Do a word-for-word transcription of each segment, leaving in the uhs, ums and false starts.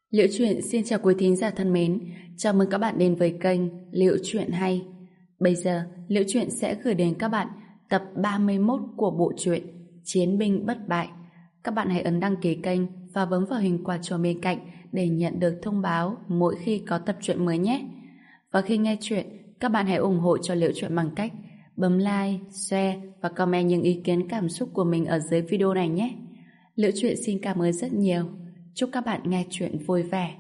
Liễu Chuyện xin chào quý thính giả thân mến, chào mừng các bạn đến với kênh Liễu Chuyện Hay. Bây giờ, Liễu Chuyện sẽ gửi đến các bạn tập ba mươi mốt của bộ truyện Chiến binh bất bại. Các bạn hãy ấn đăng ký kênh và bấm vào hình quả chuông bên cạnh để nhận được thông báo mỗi khi có tập truyện mới nhé. Và khi nghe chuyện, các bạn hãy ủng hộ cho Liễu Chuyện bằng cách bấm like, share và comment những ý kiến cảm xúc của mình ở dưới video này nhé. Liễu Chuyện xin cảm ơn rất nhiều. Chúc các bạn nghe chuyện vui vẻ.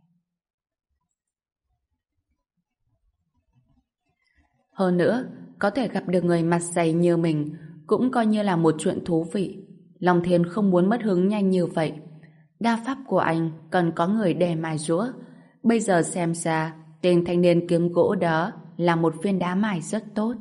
Hơn nữa, có thể gặp được người mặt dày như mình cũng coi như là một chuyện thú vị. Long Thiên không muốn mất hứng nhanh như vậy. Đa pháp của anh cần có người để mài giũa. Bây giờ xem ra tên thanh niên kiếm gỗ đó là một viên đá mài rất tốt.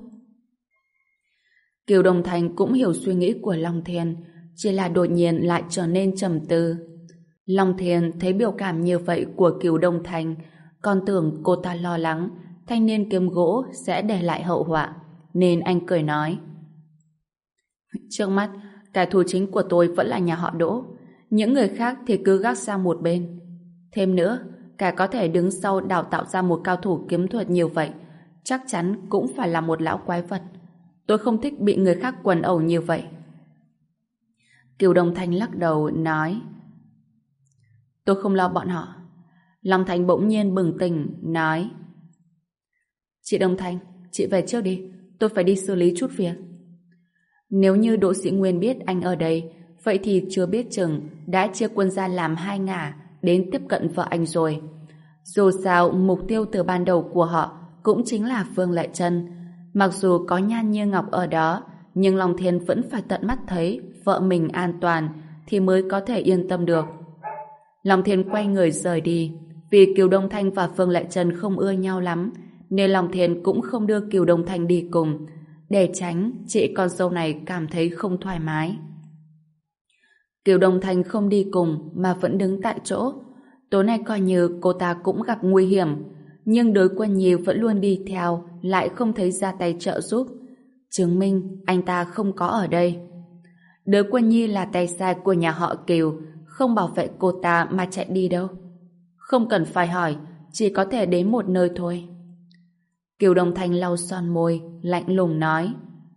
Kiều Đông Thành cũng hiểu suy nghĩ của Long Thiên, chỉ là đột nhiên lại trở nên trầm tư. Long Thiên thấy biểu cảm như vậy của Kiều Đông Thành, còn tưởng cô ta lo lắng thanh niên kiếm gỗ sẽ để lại hậu họa, nên anh cười nói: trước mắt, kẻ thù chính của tôi vẫn là nhà họ Đỗ, những người khác thì cứ gác sang một bên. Thêm nữa, kẻ có thể đứng sau đào tạo ra một cao thủ kiếm thuật như vậy chắc chắn cũng phải là một lão quái vật. Tôi không thích bị người khác quần ẩu như vậy. Kiều Đông Thanh lắc đầu nói: tôi không lo bọn họ. Long Thành bỗng nhiên bừng tỉnh nói: chị Đông Thanh, chị về trước đi, tôi phải đi xử lý chút việc. Nếu như Đỗ Sĩ Nguyên biết anh ở đây, vậy thì chưa biết chừng đã chia quân ra làm hai ngả đến tiếp cận vợ anh rồi. Dù sao, mục tiêu từ ban đầu của họ cũng chính là Phương Lệ Trân. Mặc dù có Nhan Như Ngọc ở đó, nhưng Long Thiên vẫn phải tận mắt thấy vợ mình an toàn thì mới có thể yên tâm được. Long Thiên quay người rời đi. Vì Kiều Đông Thanh và Phương Lệ Trân không ưa nhau lắm, nên Long Thiên cũng không đưa Kiều Đông Thanh đi cùng, để tránh chị con dâu này cảm thấy không thoải mái. Kiều Đông Thanh không đi cùng mà vẫn đứng tại chỗ. Tối nay coi như cô ta cũng gặp nguy hiểm, nhưng Đới Quân Nhi vẫn luôn đi theo, lại không thấy ra tay trợ giúp, chứng minh anh ta không có ở đây. Đới Quân Nhi là tay sai của nhà họ Kiều, không bảo vệ cô ta mà chạy đi đâu. Không cần phải hỏi, chỉ có thể đến một nơi thôi. Kiều Đông Thanh lau son môi, lạnh lùng nói: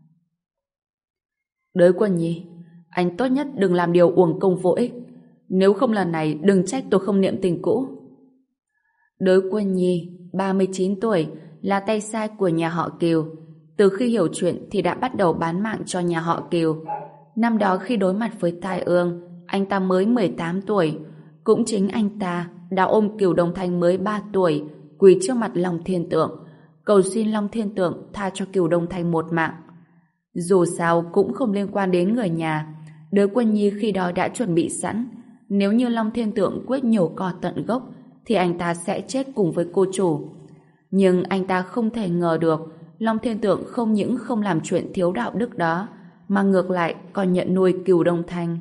Đới Quân Nhi, anh tốt nhất đừng làm điều uổng công vô ích. Nếu không lần này đừng trách tôi không niệm tình cũ. Đới Quân Nhi, ba mươi chín tuổi, là tay sai của nhà họ Kiều. Từ khi hiểu chuyện thì đã bắt đầu bán mạng cho nhà họ Kiều. Năm đó khi đối mặt với tai ương, anh ta mới mười tám tuổi. Cũng chính anh ta đã ôm Kiều Đông Thanh mới ba tuổi, quỳ trước mặt Long Thiên Tượng, cầu xin Long Thiên Tượng tha cho Kiều Đông Thanh một mạng. Dù sao cũng không liên quan đến người nhà. Đới Quân Nhi khi đó đã chuẩn bị sẵn, nếu như Long Thiên Tượng quyết nhổ cỏ tận gốc thì anh ta sẽ chết cùng với cô chủ. Nhưng anh ta không thể ngờ được Long Thiên Tượng không những không làm chuyện thiếu đạo đức đó, mà ngược lại còn nhận nuôi Kiều Đông Thanh.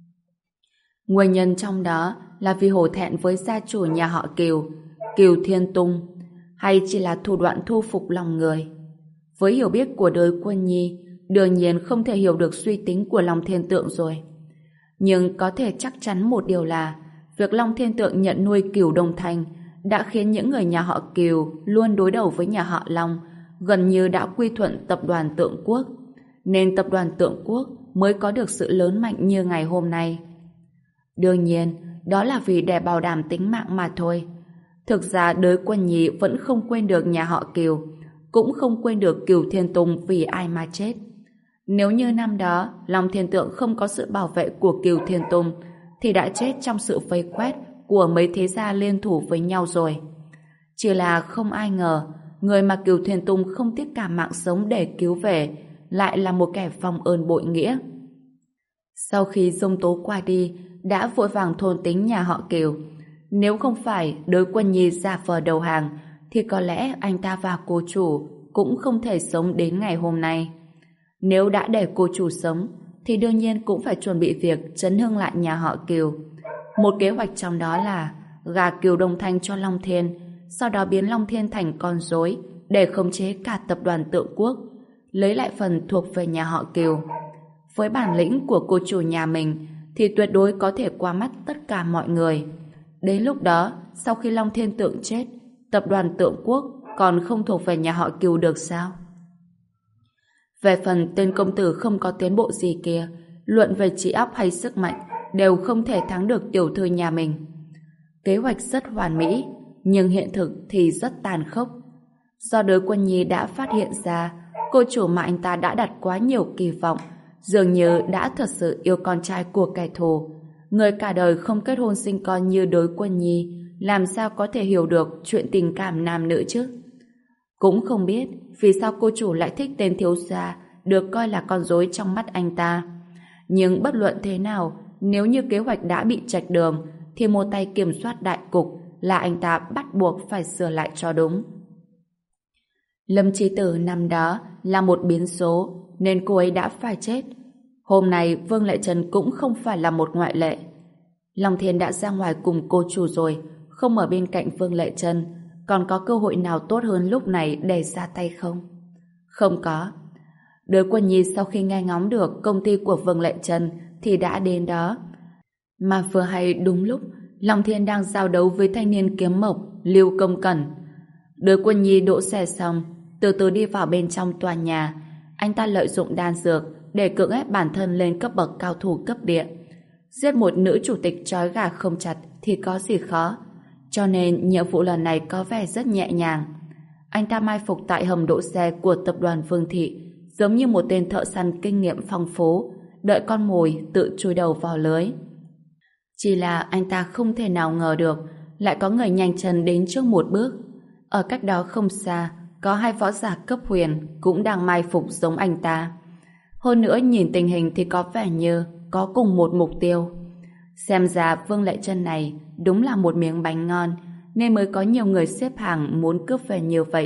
Nguyên nhân trong đó là vì hổ thẹn với gia chủ nhà họ Kiều, Kiều Thiên Tung, hay chỉ là thủ đoạn thu phục lòng người. Với hiểu biết của Đới Quân Nhi, đương nhiên không thể hiểu được suy tính của Long Thiên Tượng rồi. Nhưng có thể chắc chắn một điều là việc Long Thiên Tượng nhận nuôi Kiều Đông Thanh đã khiến những người nhà họ Kiều luôn đối đầu với nhà họ Long gần như đã quy thuận tập đoàn Tượng Quốc, nên tập đoàn Tượng Quốc mới có được sự lớn mạnh như ngày hôm nay. Đương nhiên, đó là vì để bảo đảm tính mạng mà thôi. Thực ra Đới Quân Nhi vẫn không quên được nhà họ Kiều, cũng không quên được Kiều Thiên Tùng vì ai mà chết. Nếu như năm đó Long Thiên Tượng không có sự bảo vệ của Kiều Thiên Tùng thì đã chết trong sự vây quét của mấy thế gia liên thủ với nhau rồi. Chỉ là không ai ngờ người mà Kiều Thiên Tùng không tiếc cả mạng sống để cứu về lại là một kẻ vong ơn bội nghĩa. Sau khi Dung Tố qua đi đã vội vàng thôn tính nhà họ Kiều. Nếu không phải Đới Quân Nhi giả vờ đầu hàng thì có lẽ anh ta và cô chủ cũng không thể sống đến ngày hôm nay. Nếu đã để cô chủ sống thì đương nhiên cũng phải chuẩn bị việc chấn hưng lại nhà họ Kiều. Một kế hoạch trong đó là gả Kiều Đông Thanh cho Long Thiên, sau đó biến Long Thiên thành con rối để khống chế cả tập đoàn Tượng Quốc, lấy lại phần thuộc về nhà họ Kiều. Với bản lĩnh của cô chủ nhà mình thì tuyệt đối có thể qua mắt tất cả mọi người. Đến lúc đó, sau khi Long Thiên Tượng chết, tập đoàn Tượng Quốc còn không thuộc về nhà họ Cừu được sao? Về phần tên công tử không có tiến bộ gì kia, luận về trí óc hay sức mạnh, đều không thể thắng được tiểu thư nhà mình. Kế hoạch rất hoàn mỹ, nhưng hiện thực thì rất tàn khốc. Do Đới Quân Nhi đã phát hiện ra, cô chủ mà anh ta đã đặt quá nhiều kỳ vọng, dường như đã thật sự yêu con trai của kẻ thù. Người cả đời không kết hôn sinh con như Đới Quân Nhi, làm sao có thể hiểu được chuyện tình cảm nam nữ chứ? Cũng không biết vì sao cô chủ lại thích tên thiếu gia được coi là con rối trong mắt anh ta. Nhưng bất luận thế nào, nếu như kế hoạch đã bị chệch đường, thì một tay kiểm soát đại cục là anh ta bắt buộc phải sửa lại cho đúng. Lâm Chí Tử năm đó là một biến số, nên cô ấy đã phải chết. Hôm nay Vương Lệ Trân cũng không phải là một ngoại lệ. Long Thiên đã ra ngoài cùng cô chủ rồi, không ở bên cạnh Vương Lệ Trân, còn có cơ hội nào tốt hơn lúc này để ra tay không? Không có. Đới Quân Nhi sau khi nghe ngóng được công ty của Vương Lệ Trân thì đã đến đó. Mà vừa hay đúng lúc Long Thiên đang giao đấu với thanh niên kiếm mộc Lưu Công Cẩn. Đới Quân Nhi đỗ xe xong, từ từ đi vào bên trong tòa nhà. Anh ta lợi dụng đan dược để cưỡng ép bản thân lên cấp bậc cao thủ cấp địa. Giết một nữ chủ tịch trói gà không chặt thì có gì khó. Cho nên nhiệm vụ lần này có vẻ rất nhẹ nhàng. Anh ta mai phục tại hầm đỗ xe của tập đoàn Vương Thị, giống như một tên thợ săn kinh nghiệm phong phú, đợi con mồi tự chui đầu vào lưới. Chỉ là anh ta không thể nào ngờ được lại có người nhanh chân đến trước một bước. Ở cách đó không xa, có hai võ giả cấp huyền cũng đang mai phục giống anh ta. Hơn nữa nhìn tình hình thì có vẻ như có cùng một mục tiêu. Xem ra Vương Lệ Trân này đúng là một miếng bánh ngon, nên mới có nhiều người xếp hàng muốn cướp về như vậy.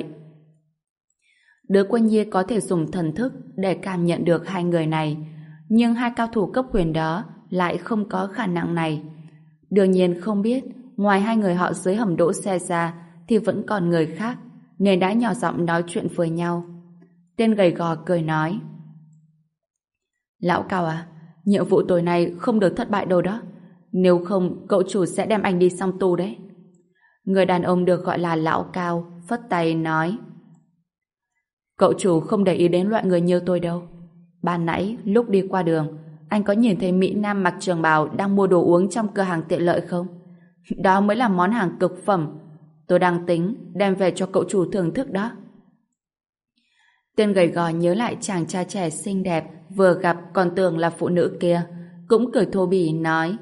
Đới Quân Nhi có thể dùng thần thức để cảm nhận được hai người này, nhưng hai cao thủ cấp huyền đó lại không có khả năng này. Đương nhiên không biết, ngoài hai người họ dưới hầm đỗ xe ra thì vẫn còn người khác, nên đã nhỏ giọng nói chuyện với nhau. Tên gầy gò cười nói: Lão Cao à, nhiệm vụ tối nay không được thất bại đâu đó. Nếu không, cậu chủ sẽ đem anh đi song tu đấy. Người đàn ông được gọi là Lão Cao phất tay nói: Cậu chủ không để ý đến loại người như tôi đâu. Ban nãy lúc đi qua đường, anh có nhìn thấy Mỹ Nam mặc trường bào đang mua đồ uống trong cửa hàng tiện lợi không? Đó mới là món hàng cực phẩm. Tôi đang tính đem về cho cậu chủ thưởng thức đó. Tên gầy gò nhớ lại chàng trai trẻ xinh đẹp vừa gặp còn tưởng là phụ nữ kia, cũng cười thô bỉ nói: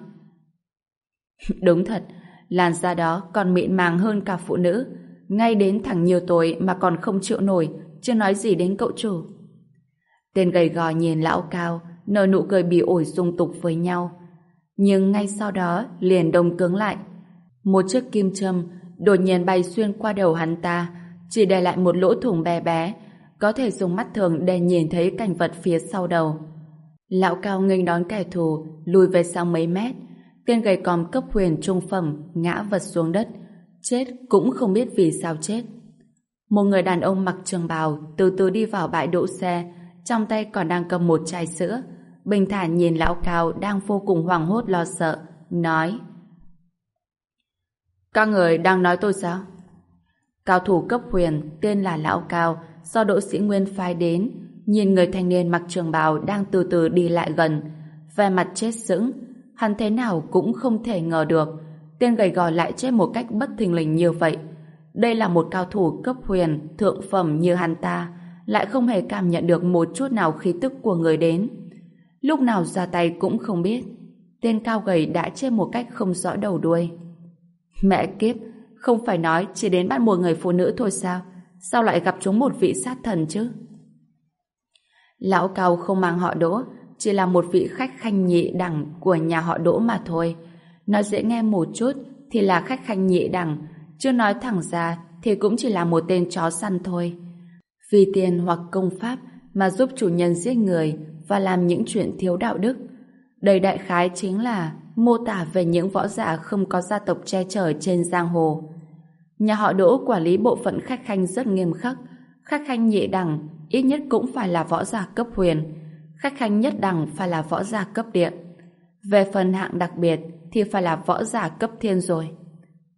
Đúng thật, làn da đó còn mịn màng hơn cả phụ nữ, ngay đến thằng nhiều tuổi mà còn không chịu nổi, chưa nói gì đến cậu chủ. Tên gầy gò nhìn Lão Cao, nở nụ cười bỉ ổi dung tục với nhau. Nhưng ngay sau đó liền đông cứng lại. Một chiếc kim châm đột nhiên bay xuyên qua đầu hắn ta, chỉ để lại một lỗ thủng bé bé, có thể dùng mắt thường để nhìn thấy cảnh vật phía sau đầu. Lão Cao nghênh đón kẻ thù, lùi về sau mấy mét. Tên gầy còm cấp huyền trung phẩm ngã vật xuống đất, chết cũng không biết vì sao chết. Một người đàn ông mặc trường bào từ từ đi vào bãi đỗ xe, trong tay còn đang cầm một chai sữa, bình thản nhìn Lão Cao đang vô cùng hoảng hốt lo sợ, nói: Các người đang nói tôi sao? Cao thủ cấp huyền tên là Lão Cao, do Đỗ Sĩ Nguyên phái đến, nhìn người thanh niên mặc trường bào đang từ từ đi lại gần, vẻ mặt chết sững. Hắn thế nào cũng không thể ngờ được tên gầy gò lại chết một cách bất thình lình như vậy. Đây là một cao thủ cấp huyền thượng phẩm như hắn ta, lại không hề cảm nhận được một chút nào khí tức của người đến. Lúc nào ra tay cũng không biết. Tên cao gầy đã chết một cách không rõ đầu đuôi. Mẹ kiếp, không phải nói chỉ đến bắt một người phụ nữ thôi sao? Sao lại gặp chúng một vị sát thần chứ? Lão Cao không mang họ Đỗ, chỉ là một vị khách khanh nhị đẳng của nhà họ Đỗ mà thôi. Nói dễ nghe một chút thì là khách khanh nhị đẳng, chứ nói thẳng ra thì cũng chỉ là một tên chó săn thôi. Vì tiền hoặc công pháp mà giúp chủ nhân giết người và làm những chuyện thiếu đạo đức. Đây đại khái chính là mô tả về những võ giả không có gia tộc che chở trên giang hồ. Nhà họ Đỗ quản lý bộ phận khách khanh rất nghiêm khắc. Khách khanh nhị đẳng ít nhất cũng phải là võ giả cấp huyền, khách khanh nhất đẳng phải là võ giả cấp địa. Về phần hạng đặc biệt thì phải là võ giả cấp thiên rồi.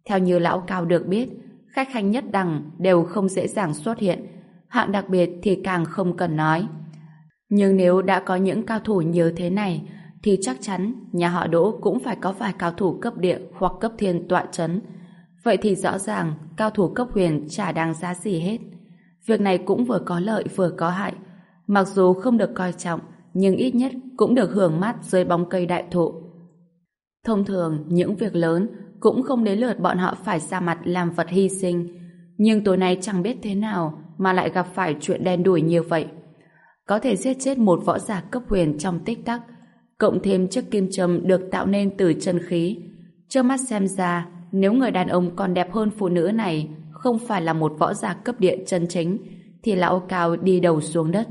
Theo như lão Cao được biết, khách khanh nhất đẳng đều không dễ dàng xuất hiện, hạng đặc biệt thì càng không cần nói. Nhưng nếu đã có những cao thủ như thế này, thì chắc chắn nhà họ Đỗ cũng phải có vài cao thủ cấp địa hoặc cấp thiên tọa chấn. Vậy thì rõ ràng cao thủ cấp huyền chả đáng giá gì hết. Việc này cũng vừa có lợi vừa có hại. Mặc dù không được coi trọng, nhưng ít nhất cũng được hưởng mát dưới bóng cây đại thụ. Thông thường, những việc lớn cũng không đến lượt bọn họ phải ra mặt làm vật hy sinh. Nhưng tối nay chẳng biết thế nào mà lại gặp phải chuyện đen đủi như vậy. Có thể giết chết một võ giả cấp huyền trong tích tắc, cộng thêm chiếc kim châm được tạo nên từ chân khí. Trước mắt xem ra, nếu người đàn ông còn đẹp hơn phụ nữ này không phải là một võ giả cấp địa chân chính, thì lão Cao đi đầu xuống đất.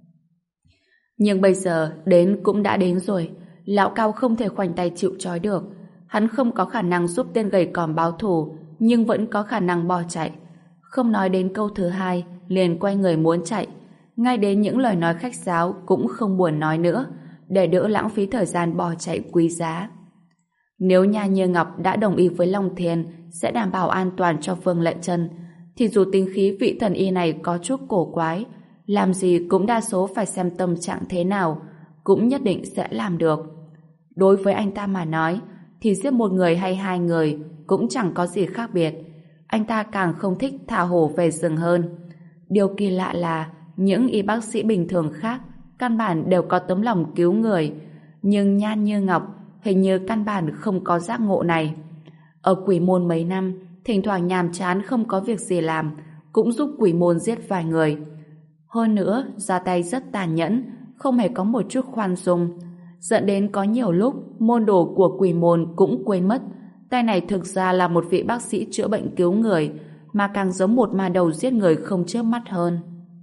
Nhưng bây giờ đến cũng đã đến rồi, lão Cao không thể khoanh tay chịu trói được. Hắn không có khả năng giúp tên gầy còm báo thù, nhưng vẫn có khả năng bỏ chạy. Không nói đến câu thứ hai, liền quay người muốn chạy. Ngay đến những lời nói khách sáo cũng không buồn nói nữa, để đỡ lãng phí thời gian bỏ chạy quý giá. Nếu Nha Như Ngọc đã đồng ý với Long Thiên sẽ đảm bảo an toàn cho Vương Lệ Trân, thì dù tính khí vị thần y này có chút cổ quái, làm gì cũng đa số phải xem tâm trạng thế nào, cũng nhất định sẽ làm được. Đối với anh ta mà nói, thì giết một người hay hai người cũng chẳng có gì khác biệt. Anh ta càng không thích thả hổ về rừng hơn. Điều kỳ lạ là những y bác sĩ bình thường khác căn bản đều có tấm lòng cứu người, nhưng Nhan Như Ngọc hình như căn bản không có giác ngộ này. Ở Quỷ Môn mấy năm, thỉnh thoảng nhàm chán không có việc gì làm, cũng giúp Quỷ Môn giết vài người. Hơn nữa, ra tay rất tàn nhẫn, không hề có một chút khoan dung, dẫn đến có nhiều lúc môn đồ của Quỷ Môn cũng quên mất tay này thực ra là một vị bác sĩ chữa bệnh cứu người, mà càng giống một ma đầu giết người không chớp mắt hơn.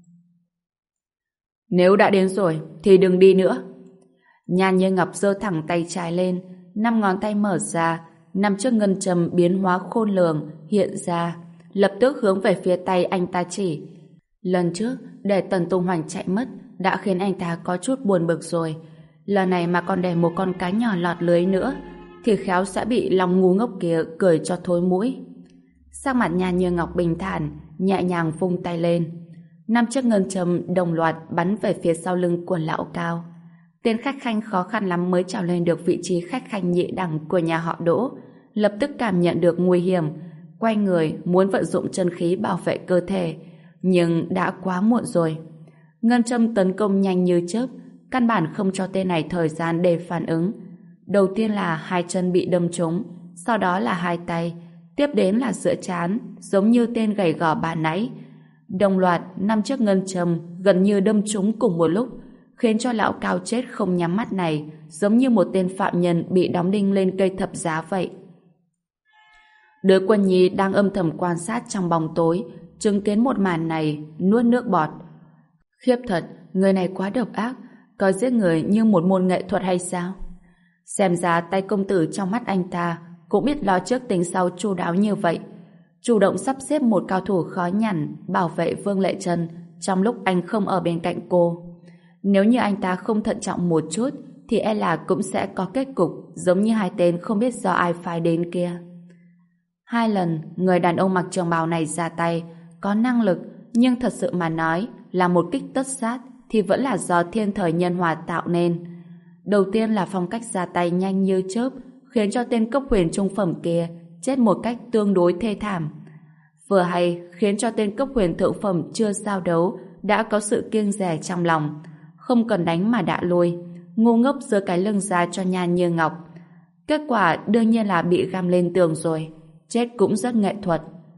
Nếu đã đến rồi thì đừng đi nữa. Nhan Như Ngọc giơ thẳng tay trái lên, năm ngón tay mở ra, năm chiếc ngân châm biến hóa khôn lường hiện ra, lập tức hướng về phía tay anh ta chỉ. Lần trước để Tần Tung Hoành chạy mất đã khiến anh ta có chút buồn bực rồi, lần này mà còn để một con cá nhỏ lọt lưới nữa thì khéo sẽ bị lòng ngu ngốc kia cười cho thối mũi. Sắc mặt Nhan Như Ngọc bình thản, nhẹ nhàng vung tay lên, năm chiếc ngân châm đồng loạt bắn về phía sau lưng của lão Cao. Tên khách khanh khó khăn lắm mới trèo lên được vị trí khách khanh nhị đẳng của nhà họ Đỗ, lập tức cảm nhận được nguy hiểm, quay người muốn vận dụng chân khí bảo vệ cơ thể, nhưng đã quá muộn rồi. Ngân châm tấn công nhanh như chớp, căn bản không cho tên này thời gian để phản ứng. Đầu tiên là hai chân bị đâm trúng, sau đó là hai tay, tiếp đến là giữa trán, giống như tên gầy gò bà nãy. Đồng loạt năm chiếc ngân châm gần như đâm trúng cùng một lúc, khiến cho lão Cao chết không nhắm mắt này giống như một tên phạm nhân bị đóng đinh lên cây thập giá vậy. Đứa Quân Nhi đang âm thầm quan sát trong bóng tối, chứng kiến một màn này, nuốt nước bọt. Khiếp thật, người này quá độc ác, coi giết người như một môn nghệ thuật hay sao? Xem ra tay công tử trong mắt anh ta cũng biết lo trước tính sau chu đáo như vậy, chủ động sắp xếp một cao thủ khó nhằn bảo vệ Vương Lệ Trân trong lúc anh không ở bên cạnh cô. Nếu như anh ta không thận trọng một chút thì e là cũng sẽ có kết cục giống như hai tên không biết do ai phái đến kia. Hai lần người đàn ông mặc trường bào này ra tay có năng lực, nhưng thật sự mà nói là một kích tất sát thì vẫn là do thiên thời nhân hòa tạo nên. Đầu tiên là phong cách ra tay nhanh như chớp, khiến cho tên cấp huyền trung phẩm kia chết một cách tương đối thê thảm. Vừa hay khiến cho tên cấp huyền thượng phẩm chưa giao đấu đã có sự kiêng dè trong lòng, không cần đánh mà đã lui, ngu ngốc giơ cái lưng ra cho Nhan Như Ngọc. Kết quả đương nhiên là bị găm lên tường rồi, chết cũng rất nghệ thuật.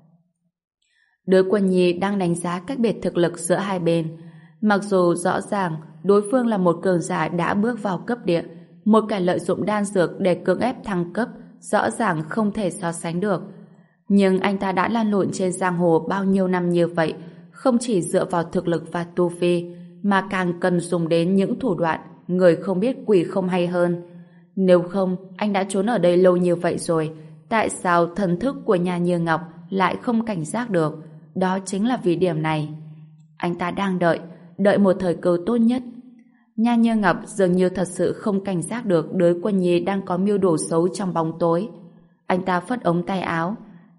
Đứa Quân Nhi đang đánh giá cách biệt thực lực giữa hai bên. Mặc dù rõ ràng đối phương là một cường giả đã bước vào cấp địa, một kẻ lợi dụng đan dược để cưỡng ép thăng cấp, rõ ràng không thể so sánh được. Nhưng anh ta đã lan lộn trên giang hồ bao nhiêu năm như vậy, không chỉ dựa vào thực lực và tu vi, mà càng cần dùng đến những thủ đoạn người không biết quỷ không hay hơn. Nếu không, anh đã trốn ở đây lâu như vậy rồi, tại sao thần thức của Nhan Như Ngọc lại không cảnh giác được? Đó chính là vì điểm này. Anh ta đang đợi, đợi một thời cơ tốt nhất. Nhan Như Ngọc dường như thật sự không cảnh giác được đứa Quân Nhi đang có mưu đồ xấu trong bóng tối. Anh ta phất ống tay áo,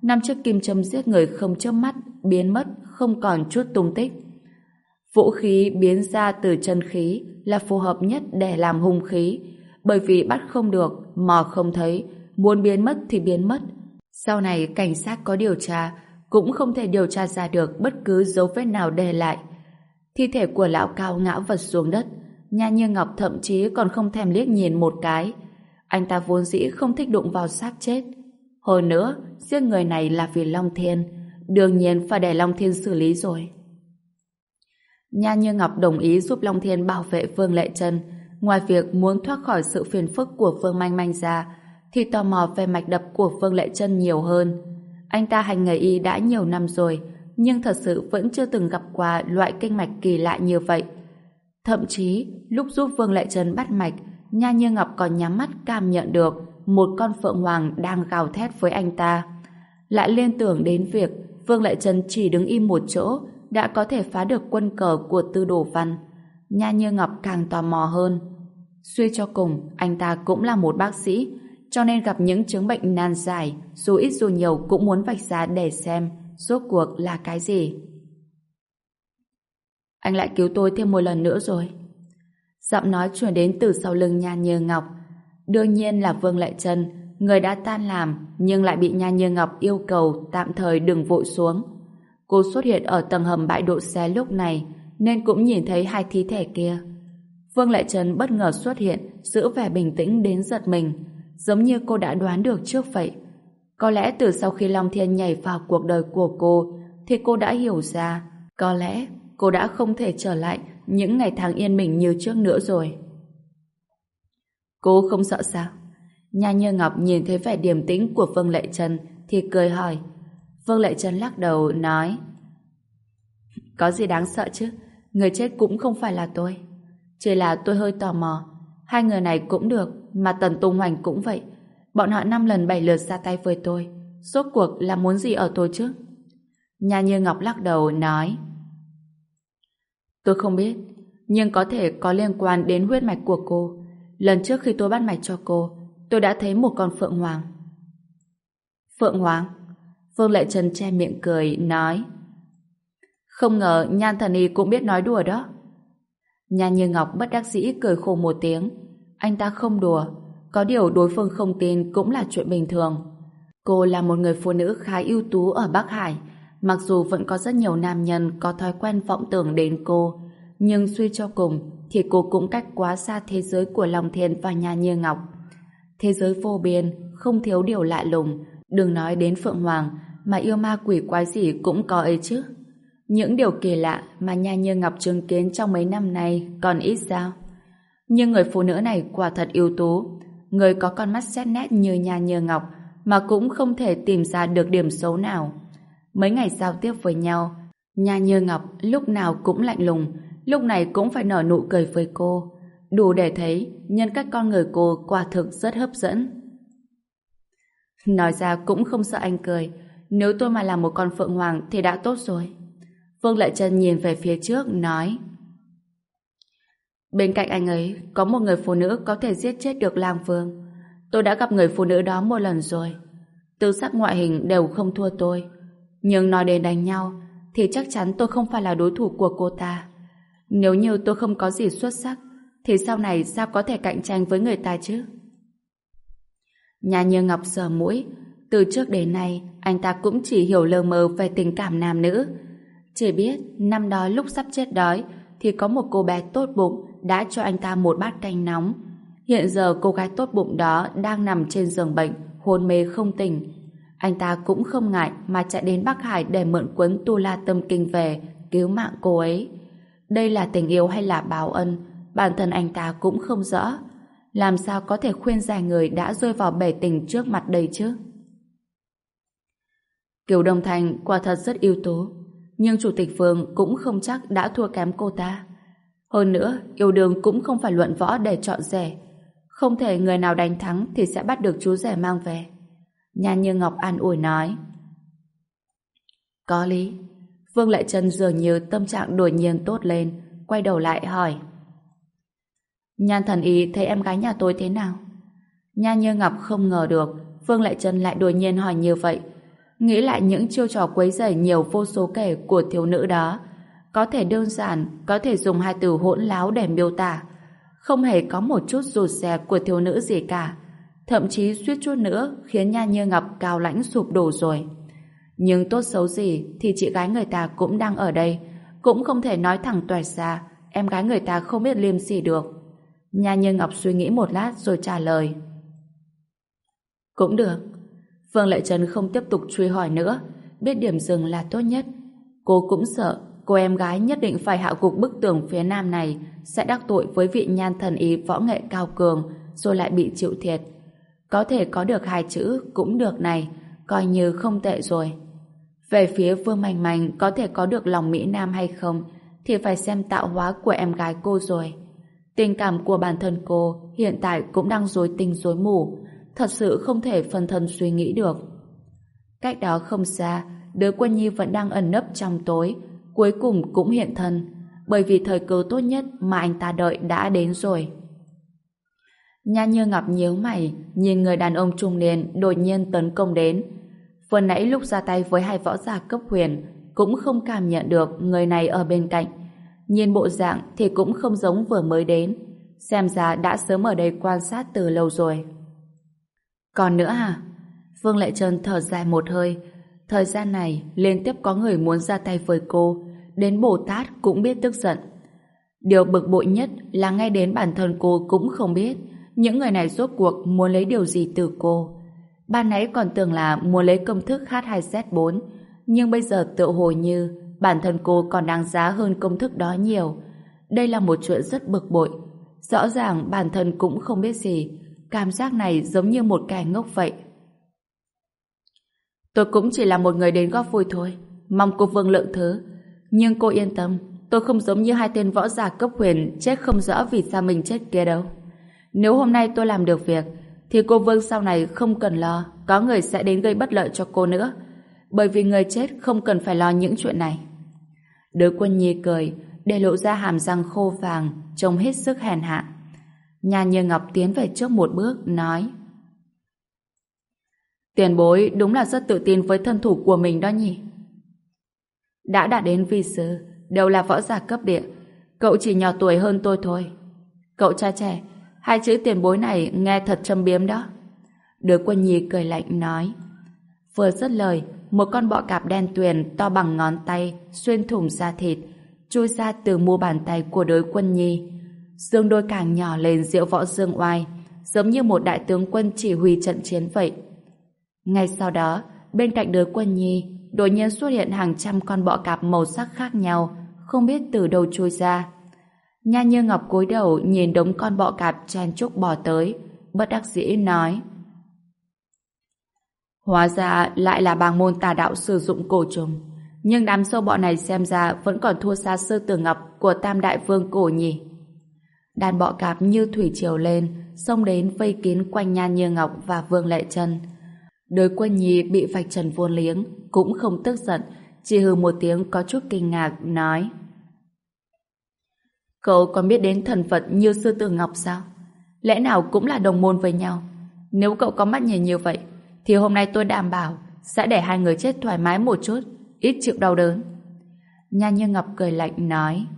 năm chiếc kim châm giết người không chớp mắt biến mất không còn chút tung tích. Vũ khí biến ra từ chân khí là phù hợp nhất để làm hung khí, bởi vì bắt không được, mò không thấy, muốn biến mất thì biến mất. Sau này cảnh sát có điều tra, cũng không thể điều tra ra được bất cứ dấu vết nào để lại. Thi thể của lão Cao ngã vật xuống đất, Nha Như Ngọc thậm chí còn không thèm liếc nhìn một cái. Anh ta vốn dĩ không thích đụng vào xác chết. Hơn nữa, giết người này là vì Long Thiên, đương nhiên phải để Long Thiên xử lý rồi. Nha Như Ngọc đồng ý giúp Long Thiên bảo vệ Vương Lệ Trân. Ngoài việc muốn thoát khỏi sự phiền phức của Vương Manh Manh ra, thì tò mò về mạch đập của Vương Lệ Trân nhiều hơn. Anh ta hành nghề y đã nhiều năm rồi, nhưng thật sự vẫn chưa từng gặp qua loại kinh mạch kỳ lạ như vậy. Thậm chí, lúc giúp Vương Lệ Trân bắt mạch, Nha Như Ngọc còn nhắm mắt cảm nhận được một con phượng hoàng đang gào thét với anh ta. Lại liên tưởng đến việc Vương Lệ Trân chỉ đứng im một chỗ đã có thể phá được quân cờ của Tư Đồ Văn. Nha Như Ngọc càng tò mò hơn. Suy cho cùng, anh ta cũng là một bác sĩ, cho nên gặp những chứng bệnh nan giải, dù ít dù nhiều cũng muốn vạch ra để xem rốt cuộc là cái gì. Anh lại cứu tôi thêm một lần nữa rồi. Giọng nói truyền đến từ sau lưng Nha Như Ngọc. Đương nhiên là Vương Lệ Trân, người đã tan làm nhưng lại bị Nha Như Ngọc yêu cầu tạm thời đừng vội xuống. Cô xuất hiện ở tầng hầm bãi đỗ xe lúc này nên cũng nhìn thấy hai thi thể kia. Vương Lệ Trân bất ngờ xuất hiện, giữ vẻ bình tĩnh đến giật mình, giống như cô đã đoán được trước vậy. Có lẽ từ sau khi Long Thiên nhảy vào cuộc đời của cô thì cô đã hiểu ra, có lẽ cô đã không thể trở lại những ngày tháng yên bình như trước nữa rồi. Cô không sợ sao? Nha Như Ngọc nhìn thấy vẻ điềm tĩnh của Vương Lệ Trân thì cười hỏi. Vương Lệ Trân lắc đầu nói: Có gì đáng sợ chứ? Người chết cũng không phải là tôi. Chỉ là tôi hơi tò mò. Hai người này cũng được, mà Tần Tung Hoành cũng vậy. Bọn họ năm lần bảy lượt ra tay với tôi. Rốt cuộc là muốn gì ở tôi chứ? Nha Như Ngọc lắc đầu nói: Tôi không biết, nhưng có thể có liên quan đến huyết mạch của cô. Lần trước khi tôi bắt mạch cho cô, tôi đã thấy một con phượng hoàng. Phượng hoàng? Vương Lệ Trân che miệng cười, nói: Không ngờ Nhan Thần Y cũng biết nói đùa đó. Nha Như Ngọc bất đắc dĩ cười khổ một tiếng. Anh ta không đùa, có điều đối phương không tin cũng là chuyện bình thường. Cô là một người phụ nữ khá ưu tú ở Bắc Hải, mặc dù vẫn có rất nhiều nam nhân có thói quen vọng tưởng đến cô, nhưng suy cho cùng thì cô cũng cách quá xa thế giới của Long Thiên và Nha Như Ngọc. Thế giới vô biên, không thiếu điều lạ lùng, đừng nói đến Phượng Hoàng, mà yêu ma quỷ quái gì cũng có ấy chứ. Những điều kỳ lạ mà Nha Như Ngọc chứng kiến trong mấy năm nay còn ít sao. Nhưng người phụ nữ này quả thật ưu tú. Người có con mắt xét nét như Nha Như Ngọc mà cũng không thể tìm ra được điểm xấu nào. Mấy ngày giao tiếp với nhau, Nha Như Ngọc lúc nào cũng lạnh lùng, lúc này cũng phải nở nụ cười với cô. Đủ để thấy nhân cách con người cô quả thực rất hấp dẫn. Nói ra cũng không sợ anh cười. Nếu tôi mà là một con phượng hoàng thì đã tốt rồi. Vương Lệ Trân nhìn về phía trước, nói: Bên cạnh anh ấy có một người phụ nữ có thể giết chết được Lang Vương. Tôi đã gặp người phụ nữ đó một lần rồi. Tư sắc ngoại hình đều không thua tôi. Nhưng nói đến đánh nhau thì chắc chắn tôi không phải là đối thủ của cô ta. Nếu như tôi không có gì xuất sắc thì sau này sao có thể cạnh tranh với người ta chứ? Nha Như Ngọc sờ mũi. Từ trước đến nay anh ta cũng chỉ hiểu lờ mờ về tình cảm nam nữ. Chỉ biết năm đó lúc sắp chết đói thì có một cô bé tốt bụng đã cho anh ta một bát canh nóng. Hiện giờ cô gái tốt bụng đó đang nằm trên giường bệnh, hôn mê không tỉnh. Anh ta cũng không ngại mà chạy đến Bắc Hải để mượn cuốn Tu La Tâm Kinh về cứu mạng cô ấy. Đây là tình yêu hay là báo ân, bản thân anh ta cũng không rõ. Làm sao có thể khuyên giải người đã rơi vào bể tình trước mặt đây chứ? Kiều Đông Thành quả thật rất ưu tú, nhưng Chủ tịch Vương cũng không chắc đã thua kém cô ta. Hơn nữa, yêu đương cũng không phải luận võ để chọn rể. Không thể người nào đánh thắng thì sẽ bắt được chú rể mang về. Nha Như Ngọc an ủi nói. Có lý. Vương Lệ Trân dường như tâm trạng đột nhiên tốt lên, quay đầu lại hỏi. Nhan Thần Y thấy em gái nhà tôi thế nào? Nha Như Ngọc không ngờ được Vương Lệ Trân lại đột nhiên hỏi như vậy. Nghĩ lại những chiêu trò quấy rầy nhiều vô số kể của thiếu nữ đó, có thể đơn giản, có thể dùng hai từ hỗn láo để miêu tả. Không hề có một chút rụt rè của thiếu nữ gì cả. Thậm chí suýt chút nữa khiến Nha Như Ngọc cao lãnh sụp đổ rồi. Nhưng tốt xấu gì thì chị gái người ta cũng đang ở đây, cũng không thể nói thẳng toẹt ra em gái người ta không biết liêm sỉ được. Nha Như Ngọc suy nghĩ một lát rồi trả lời. Cũng được. Phương Lệ Trần không tiếp tục truy hỏi nữa, biết điểm dừng là tốt nhất. Cô cũng sợ cô em gái nhất định phải hạ gục bức tường phía nam này sẽ đắc tội với vị nhan thần ý võ nghệ cao cường rồi lại bị chịu thiệt. Có thể có được hai chữ cũng được này, coi như không tệ rồi. Về phía Vương Mành Mành có thể có được lòng Mỹ Nam hay không thì phải xem tạo hóa của em gái cô rồi. Tình cảm của bản thân cô hiện tại cũng đang rối tinh rối mù, thật sự không thể phân thân suy nghĩ được. Cách đó không xa, đứa Quân Nhi vẫn đang ẩn nấp trong tối, cuối cùng cũng hiện thân, bởi vì thời cơ tốt nhất mà anh ta đợi đã đến rồi. Nha Như Ngọc nhíu mày, nhìn người đàn ông trung niên đột nhiên tấn công đến. Vừa nãy lúc ra tay với hai võ giả cấp huyền, cũng không cảm nhận được người này ở bên cạnh. Nhìn bộ dạng thì cũng không giống vừa mới đến, xem ra đã sớm ở đây quan sát từ lâu rồi. Còn nữa hả? Vương Lệ Trân thở dài một hơi. Thời gian này liên tiếp có người muốn ra tay với cô, đến Bồ Tát cũng biết tức giận. Điều bực bội nhất là ngay đến bản thân cô cũng không biết những người này rốt cuộc muốn lấy điều gì từ cô. Ban nãy còn tưởng là muốn lấy công thức H hai Z bốn, nhưng bây giờ tựa hồ như bản thân cô còn đáng giá hơn công thức đó nhiều. Đây là một chuyện rất bực bội. Rõ ràng bản thân cũng không biết gì. Cảm giác này giống như một kẻ ngốc vậy. Tôi cũng chỉ là một người đến góp vui thôi, mong cô Vương lượng thứ. Nhưng cô yên tâm, tôi không giống như hai tên võ giả cấp huyền chết không rõ vì sao mình chết kia đâu. Nếu hôm nay tôi làm được việc thì cô Vương sau này không cần lo có người sẽ đến gây bất lợi cho cô nữa, bởi vì người chết không cần phải lo những chuyện này. Đứa Quân Nhi cười để lộ ra hàm răng khô vàng, trông hết sức hèn hạ. Nha Như Ngọc tiến về trước một bước, nói: Tiền bối đúng là rất tự tin với thân thủ của mình đó nhỉ. Đã đạt đến vi sư, đều là võ giả cấp địa, cậu chỉ nhỏ tuổi hơn tôi thôi. Cậu trai trẻ, hai chữ tiền bối này nghe thật châm biếm đó. Đứa Quân Nhi cười lạnh nói. Vừa dứt lời, một con bọ cạp đen tuyền to bằng ngón tay xuyên thủng da thịt, chui ra từ mu bàn tay của đứa Quân Nhi. Dương đôi càng nhỏ lên diệu võ dương oai, giống như một đại tướng quân chỉ huy trận chiến vậy. Ngay sau đó, bên cạnh đứa Quân Nhi đột nhiên xuất hiện hàng trăm con bọ cạp màu sắc khác nhau, không biết từ đâu chui ra. Nha Như Ngọc cúi đầu nhìn đống con bọ cạp chen chúc bò tới, bất đắc dĩ nói: Hóa ra lại là bang môn tà đạo sử dụng cổ trùng, nhưng đám sâu bọ này xem ra vẫn còn thua xa Sư Tử Ngọc của Tam Đại Vương cổ nhỉ. Đàn bọ cạp như thủy triều lên, xông đến vây kín quanh Nha Như Ngọc và Vương Lệ Trân. Đới Quân Nhi bị vạch trần vô liếng cũng không tức giận, chỉ hừ một tiếng có chút kinh ngạc, nói: Cậu còn biết đến thần Phật như Sư Tử Ngọc sao? Lẽ nào cũng là đồng môn với nhau? Nếu cậu có mắt nhìn như vậy thì hôm nay tôi đảm bảo sẽ để hai người chết thoải mái một chút, ít chịu đau đớn. Nha Như Ngọc cười lạnh nói: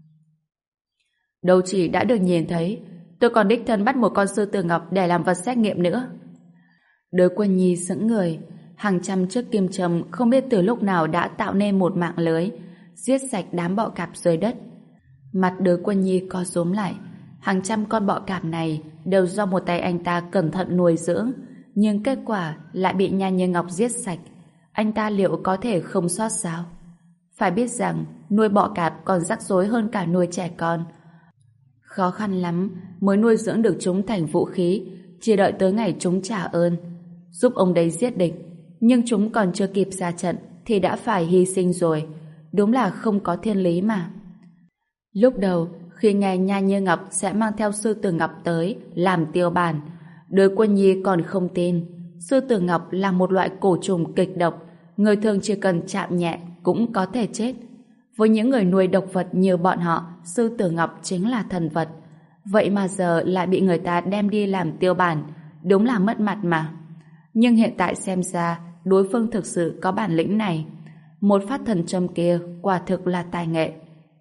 Đâu chỉ đã được nhìn thấy, tôi còn đích thân bắt một con Sư Tử Ngọc để làm vật xét nghiệm nữa. Đới Quân Nhi sững người, hàng trăm chiếc kim châm không biết từ lúc nào đã tạo nên một mạng lưới, giết sạch đám bọ cạp dưới đất. Mặt Đới Quân Nhi co rúm lại, hàng trăm con bọ cạp này đều do một tay anh ta cẩn thận nuôi dưỡng, nhưng kết quả lại bị Nha Như Ngọc giết sạch. Anh ta liệu có thể không sót sao? Phải biết rằng nuôi bọ cạp còn rắc rối hơn cả nuôi trẻ con. Khó khăn lắm mới nuôi dưỡng được chúng thành vũ khí, chỉ đợi tới ngày chúng trả ơn, giúp ông đấy giết địch, nhưng chúng còn chưa kịp ra trận thì đã phải hy sinh rồi. Đúng là không có thiên lý mà. Lúc đầu khi nghe Nha Như Ngọc sẽ mang theo Sư Tử Ngọc tới làm tiêu bản, Đới Quân Nhi còn không tin. Sư Tử Ngọc là một loại cổ trùng kịch độc, người thường chỉ cần chạm nhẹ cũng có thể chết. Với những người nuôi độc vật như bọn họ, Sư Tử Ngọc chính là thần vật. Vậy mà giờ lại bị người ta đem đi làm tiêu bản, đúng là mất mặt mà. Nhưng hiện tại xem ra đối phương thực sự có bản lĩnh này. Một phát thần châm kia quả thực là tài nghệ.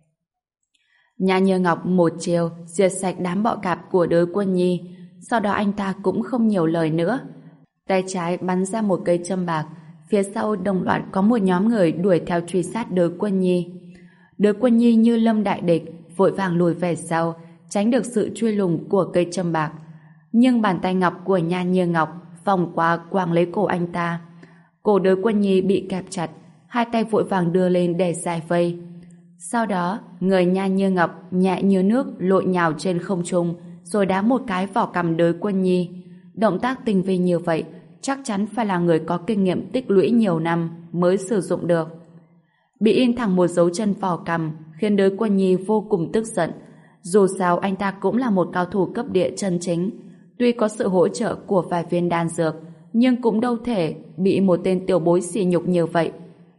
Nha Như Ngọc một chiều diệt sạch đám bọ cạp của Đới Quân Nhi, sau đó anh ta cũng không nhiều lời nữa. Tay trái bắn ra một cây châm bạc, phía sau đồng loạt có một nhóm người đuổi theo truy sát Đới Quân Nhi. Đới Quân Nhi như lâm đại địch, vội vàng lùi về sau, tránh được sự truy lùng của cây châm bạc. Nhưng bàn tay ngọc của Nha Như Ngọc vòng qua quàng lấy cổ anh ta. Cổ Đới Quân Nhi bị kẹp chặt, hai tay vội vàng đưa lên để giải vây. Sau đó, người Nha Như Ngọc nhẹ như nước lội nhào trên không trung, rồi đá một cái vào cằm Đới Quân Nhi. Động tác tinh vi như vậy, chắc chắn phải là người có kinh nghiệm tích lũy nhiều năm mới sử dụng được. Bị in thẳng một dấu chân vào cằm khiến Đới Quân Nhi vô cùng tức giận. Dù sao anh ta cũng là một cao thủ cấp địa chân chính. Tuy có sự hỗ trợ của vài viên đan dược, nhưng cũng đâu thể bị một tên tiểu bối sỉ nhục như vậy.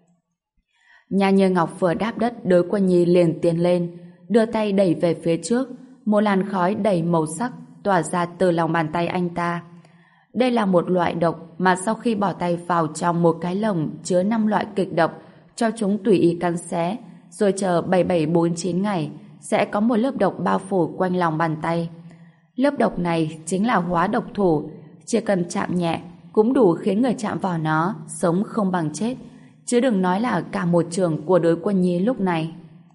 Nha Như Ngọc vừa đáp đất, Đới Quân Nhi liền tiến lên, đưa tay đẩy về phía trước. Một làn khói đầy màu sắc tỏa ra từ lòng bàn tay anh ta. Đây là một loại độc mà sau khi bỏ tay vào trong một cái lồng chứa năm loại kịch độc, cho chúng tùy ý cắn xé, rồi chờ bảy bảy bốn chín ngày sẽ có một lớp độc bao phủ quanh lòng bàn tay. Lớp độc này chính là hóa độc thủ, chỉ cần chạm nhẹ cũng đủ khiến người chạm vào nó sống không bằng chết, chứ đừng nói là cả một trường của Đới Quân Nhi lúc này.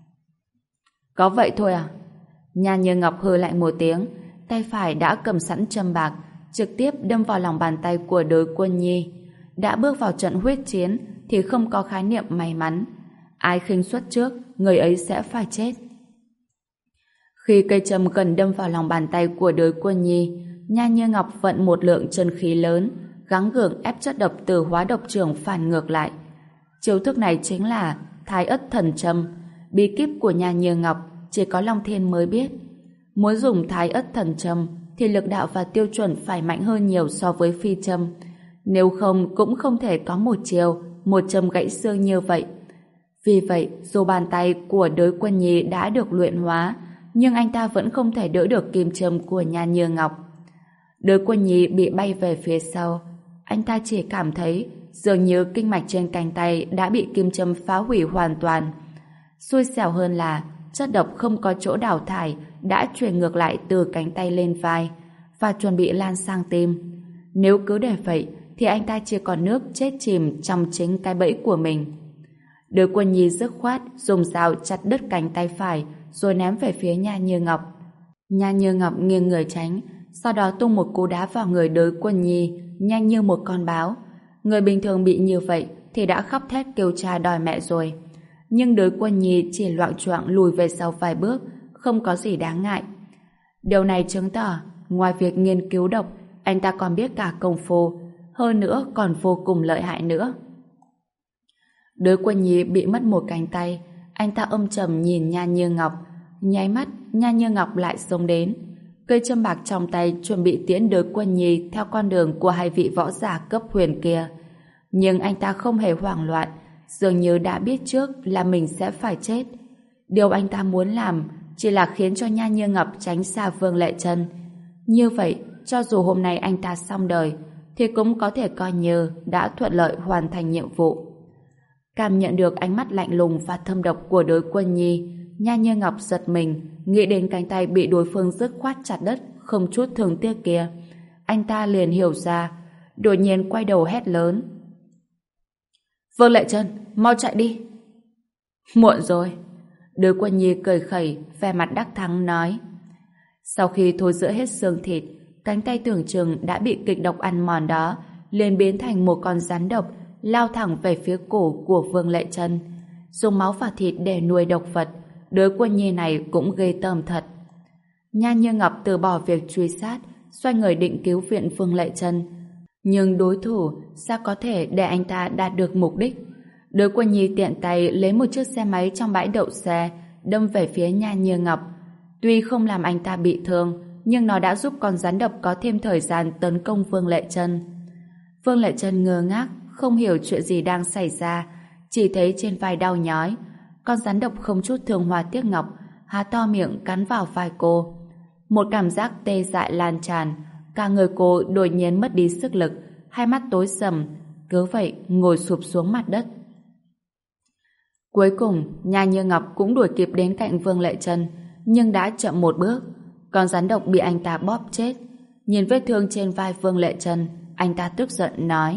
Có vậy thôi à? Nha Như Ngọc hừ lại một tiếng, tay phải đã cầm sẵn châm bạc, trực tiếp đâm vào lòng bàn tay của Đới Quân Nhi. Đã bước vào trận huyết chiến thì không có khái niệm may mắn. Ai khinh suất trước, người ấy sẽ phải chết. Khi cây châm gần đâm vào lòng bàn tay của Đới Quân Nhi, Nha Như Ngọc vận một lượng chân khí lớn, gắng gượng ép chất độc từ hóa độc trường phản ngược lại. Chiêu thức này chính là Thái Ất Thần Châm. Bí kíp của Nha Như Ngọc chỉ có Long Thiên mới biết. Muốn dùng Thái Ất Thần Châm thì lực đạo và tiêu chuẩn phải mạnh hơn nhiều so với phi châm. Nếu không cũng không thể có một chiều, một châm gãy xương như vậy. Vì vậy, dù bàn tay của Đới Quân Nhi đã được luyện hóa, nhưng anh ta vẫn không thể đỡ được kim châm của Nha Như Ngọc. Đới Quân Nhi bị bay về phía sau. Anh ta chỉ cảm thấy dường như kinh mạch trên cánh tay đã bị kim châm phá hủy hoàn toàn. Xui xẻo hơn là chất độc không có chỗ đào thải đã truyền ngược lại từ cánh tay lên vai và chuẩn bị lan sang tim. Nếu cứ để vậy thì anh ta chỉ còn nước chết chìm trong chính cái bẫy của mình. Đới Quân Nhi dứt khoát dùng dao chặt đứt cánh tay phải rồi ném về phía Nha Như Ngọc. Nha Như Ngọc nghiêng người tránh, sau đó tung một cú đá vào người Đới Quân Nhi nhanh như một con báo. Người bình thường bị như vậy thì đã khóc thét kêu cha đòi mẹ rồi. Nhưng Đới Quân Nhi chỉ loạng choạng lùi về sau vài bước, không có gì đáng ngại. Điều này chứng tỏ ngoài việc nghiên cứu độc, anh ta còn biết cả công phu, hơn nữa còn vô cùng lợi hại nữa. Đới Quân Nhi bị mất một cánh tay, anh ta âm trầm nhìn Nha Như Ngọc, nháy mắt Nha Như Ngọc lại xông đến. Cây châm bạc trong tay chuẩn bị tiễn Đới Quân Nhi theo con đường của hai vị võ giả cấp huyền kia. Nhưng anh ta không hề hoảng loạn, dường như đã biết trước là mình sẽ phải chết. Điều anh ta muốn làm chỉ là khiến cho Nha Như Ngọc tránh xa Vương Lệ Trân. Như vậy, cho dù hôm nay anh ta xong đời, thì cũng có thể coi như đã thuận lợi hoàn thành nhiệm vụ. Cảm nhận được ánh mắt lạnh lùng và thâm độc của Đới Quân Nhi, Nha Như Ngọc giật mình, nghĩ đến cánh tay bị đối phương dứt khoát chặt đất, không chút thương tiếc kia. Anh ta liền hiểu ra, đột nhiên quay đầu hét lớn. Vương Lệ Trân, mau chạy đi. Muộn rồi. Đới Quân Nhi cười khẩy, vẻ mặt đắc thắng nói. Sau khi thối rữa hết xương thịt, cánh tay tưởng chừng đã bị kịch độc ăn mòn đó liền biến thành một con rắn độc, lao thẳng về phía cổ của Vương Lệ Trân. Dùng máu và thịt để nuôi độc vật, Đới Quân Nhi này cũng ghê tởm thật. Nha Như Ngọc từ bỏ việc truy sát, xoay người định cứu viện Vương Lệ Trân. Nhưng đối thủ sao có thể để anh ta đạt được mục đích? Đới Quân Nhi tiện tay lấy một chiếc xe máy trong bãi đậu xe, đâm về phía Nha Như Ngọc. Tuy không làm anh ta bị thương, nhưng nó đã giúp con rắn độc có thêm thời gian tấn công Vương Lệ Trân. Vương Lệ Trân ngơ ngác, không hiểu chuyện gì đang xảy ra, chỉ thấy trên vai đau nhói. Con rắn độc không chút thương hoa tiếc ngọc, há to miệng cắn vào vai cô. Một cảm giác tê dại lan tràn, cả người cô đột nhiên mất đi sức lực, hai mắt tối sầm, cứ vậy ngồi sụp xuống mặt đất. Cuối cùng, Nha Như Ngọc cũng đuổi kịp đến cạnh Vương Lệ Trân, nhưng đã chậm một bước. Con rắn độc bị anh ta bóp chết. Nhìn vết thương trên vai Vương Lệ Trân, anh ta tức giận nói: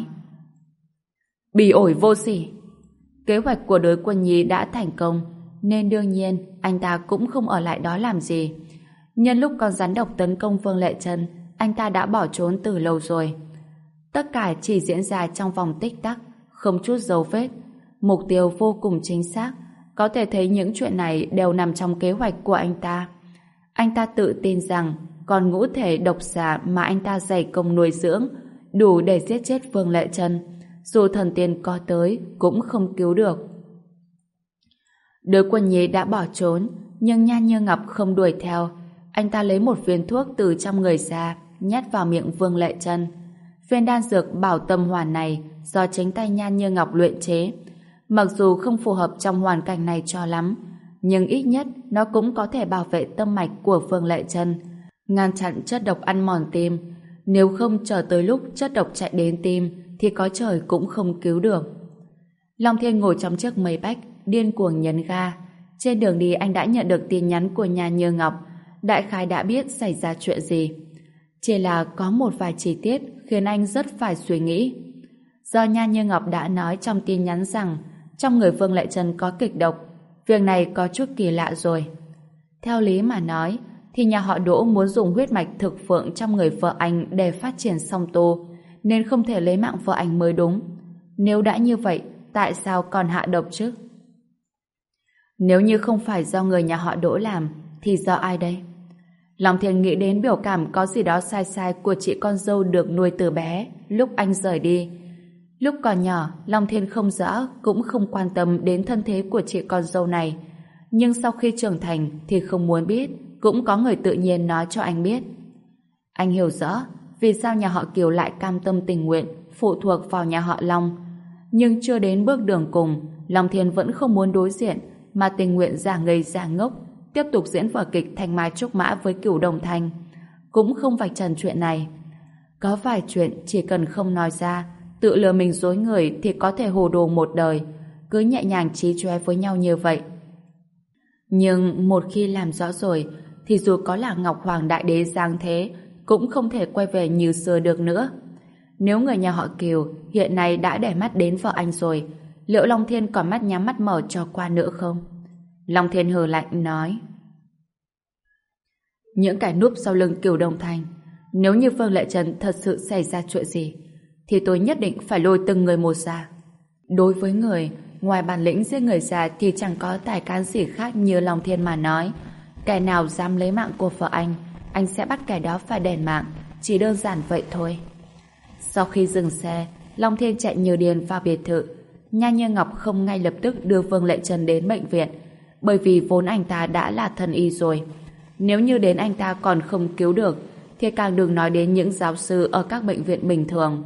"Bỉ ổi vô sỉ!" Kế hoạch của đối quân Nhi đã thành công, nên đương nhiên anh ta cũng không ở lại đó làm gì. Nhân lúc con rắn độc tấn công Vương Lệ Trân, anh ta đã bỏ trốn từ lâu rồi. Tất cả chỉ diễn ra trong vòng tích tắc, không chút dấu vết. Mục tiêu vô cùng chính xác, có thể thấy những chuyện này đều nằm trong kế hoạch của anh ta. Anh ta tự tin rằng con ngũ thể độc xà mà anh ta dày công nuôi dưỡng đủ để giết chết Vương Lệ Trân, dù thần tiên có tới cũng không cứu được. Đối quân Nhi đã bỏ trốn, nhưng Nha Như Ngọc không đuổi theo. Anh ta lấy một viên thuốc từ trong người ra, nhét vào miệng Vương Lệ Trân. Viên đan dược bảo tâm hoàn này do chính tay Nha Như Ngọc luyện chế. Mặc dù không phù hợp trong hoàn cảnh này cho lắm, nhưng ít nhất nó cũng có thể bảo vệ tâm mạch của Vương Lệ Trân, ngăn chặn chất độc ăn mòn tim. Nếu không chờ tới lúc chất độc chạy đến tim thì có trời cũng không cứu được. Long Thiên ngồi trong chiếc mây bách, điên cuồng nhấn ga. Trên đường đi anh đã nhận được tin nhắn của Nha Như Ngọc, đại khái đã biết xảy ra chuyện gì. Chỉ là có một vài chi tiết khiến anh rất phải suy nghĩ. Do Nha Như Ngọc đã nói trong tin nhắn rằng trong người Vương Lệ Trân có kịch độc, việc này có chút kỳ lạ rồi. Theo lý mà nói, thì nhà họ Đỗ muốn dùng huyết mạch thực phượng trong người vợ anh để phát triển song tu, nên không thể lấy mạng vợ anh mới đúng. Nếu đã như vậy, tại sao còn hạ độc chứ? Nếu như không phải do người nhà họ Đỗ làm, thì do ai đây? Long Thiên nghĩ đến biểu cảm có gì đó sai sai của chị con dâu được nuôi từ bé lúc anh rời đi. Lúc còn nhỏ, Long Thiên không rõ cũng không quan tâm đến thân thế của chị con dâu này. Nhưng sau khi trưởng thành thì không muốn biết, cũng có người tự nhiên nói cho anh biết. Anh hiểu rõ vì sao nhà họ Kiều lại cam tâm tình nguyện phụ thuộc vào nhà họ Long. Nhưng chưa đến bước đường cùng, Long Thiên vẫn không muốn đối diện mà tình nguyện giả ngây giả ngốc tiếp tục diễn vở kịch Thanh Mai Trúc Mã với Cửu Đồng Thanh. Cũng không vạch trần chuyện này. Có vài chuyện chỉ cần không nói ra, tự lừa mình dối người thì có thể hồ đồ một đời, cứ nhẹ nhàng trí chóe với nhau như vậy. Nhưng một khi làm rõ rồi thì dù có là Ngọc Hoàng Đại Đế giáng thế cũng không thể quay về như xưa được nữa. Nếu người nhà họ Kiều hiện nay đã để mắt đến vợ anh rồi, liệu Long Thiên còn mắt nhắm mắt mở cho qua nữa không? Long Thiên hừ lạnh nói: những kẻ núp sau lưng Cửu Đồng Thanh, nếu như Vương Lệ Trân thật sự xảy ra chuyện gì thì tôi nhất định phải lôi từng người một ra. Đối với người, ngoài bản lĩnh giết người ra thì chẳng có tài cán gì khác như Long Thiên mà nói. Kẻ nào dám lấy mạng của vợ anh, anh sẽ bắt kẻ đó phải đền mạng. Chỉ đơn giản vậy thôi. Sau khi dừng xe, Long Thiên chạy như điên vào biệt thự. Nha Như Ngọc không ngay lập tức đưa Vương Lệ Trân đến bệnh viện, bởi vì vốn anh ta đã là thần y rồi. Nếu như đến anh ta còn không cứu được thì càng đừng nói đến những giáo sư ở các bệnh viện bình thường.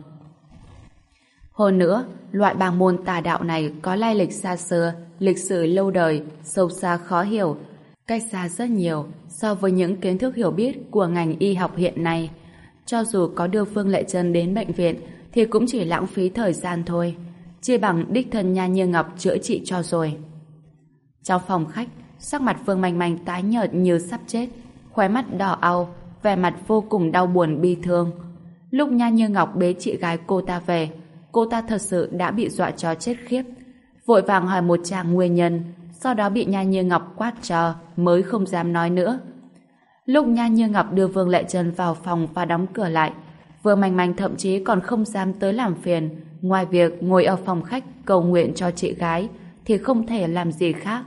Hơn nữa, loại bàng môn tà đạo này có lai lịch xa xưa, lịch sử lâu đời, sâu xa khó hiểu, cách xa rất nhiều so với những kiến thức hiểu biết của ngành y học hiện nay. Cho dù có đưa Vương Lệ Trân đến bệnh viện thì cũng chỉ lãng phí thời gian thôi, chỉ bằng đích thân Nha Như Ngọc chữa trị cho rồi. Trong phòng khách, sắc mặt Vương Manh Manh tái nhợt như sắp chết, khóe mắt đỏ au, vẻ mặt vô cùng đau buồn bi thương. Lúc Nha Như Ngọc bế chị gái cô ta về, cô ta thật sự đã bị dọa cho chết khiếp, vội vàng hỏi một tràng nguyên nhân, sau đó bị Nha Như Ngọc quát cho mới không dám nói nữa. Lúc Nha Như Ngọc đưa Vương Lệ Trân vào phòng và đóng cửa lại, Vương Manh Manh thậm chí còn không dám tới làm phiền, ngoài việc ngồi ở phòng khách cầu nguyện cho chị gái thì không thể làm gì khác.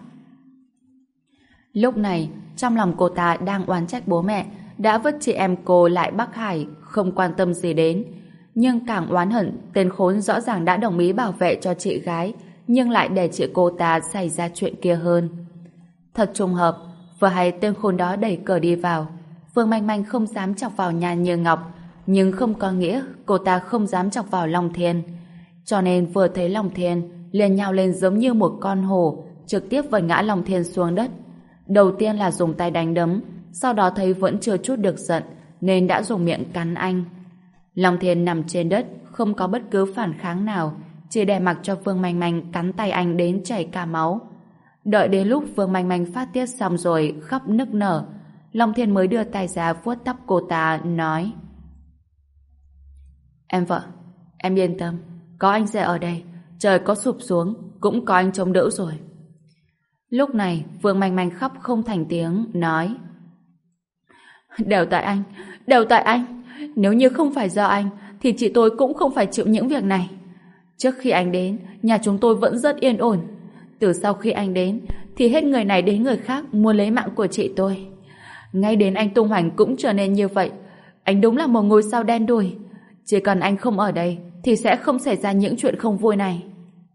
Lúc này, trong lòng cô ta đang oán trách bố mẹ đã vứt chị em cô lại Bắc Hải, không quan tâm gì đến. Nhưng càng oán hận, tên khốn rõ ràng đã đồng ý bảo vệ cho chị gái, nhưng lại để chị cô ta xảy ra chuyện kia hơn. Thật trùng hợp, vừa hay tên khốn đó đẩy cửa đi vào. Vương Manh Manh không dám chọc vào Nha Như Ngọc, nhưng không có nghĩa cô ta không dám chọc vào Long Thiên. Cho nên vừa thấy Long Thiên, liền nhào lên giống như một con hổ, trực tiếp vẩy ngã Long Thiên xuống đất. Đầu tiên là dùng tay đánh đấm, sau đó thấy vẫn chưa chút được giận, nên đã dùng miệng cắn anh. Long Thiên nằm trên đất, không có bất cứ phản kháng nào, chỉ để mặc cho Vương Manh Manh cắn tay anh đến chảy cả máu. Đợi đến lúc Vương Manh Manh phát tiết xong rồi khóc nức nở, Long Thiên mới đưa tay ra vuốt tóc cô ta, nói: Em vợ, em yên tâm, có anh rể ở đây, trời có sụp xuống cũng có anh chống đỡ rồi. Lúc này Vương Manh Manh khóc không thành tiếng, nói: Đều tại anh, đều tại anh. Nếu như không phải do anh thì chị tôi cũng không phải chịu những việc này. Trước khi anh đến, nhà chúng tôi vẫn rất yên ổn. Từ sau khi anh đến thì hết người này đến người khác muốn lấy mạng của chị tôi. Ngay đến anh tung hoành cũng trở nên như vậy. Anh đúng là một ngôi sao đen đủi. Chỉ cần anh không ở đây thì sẽ không xảy ra những chuyện không vui này.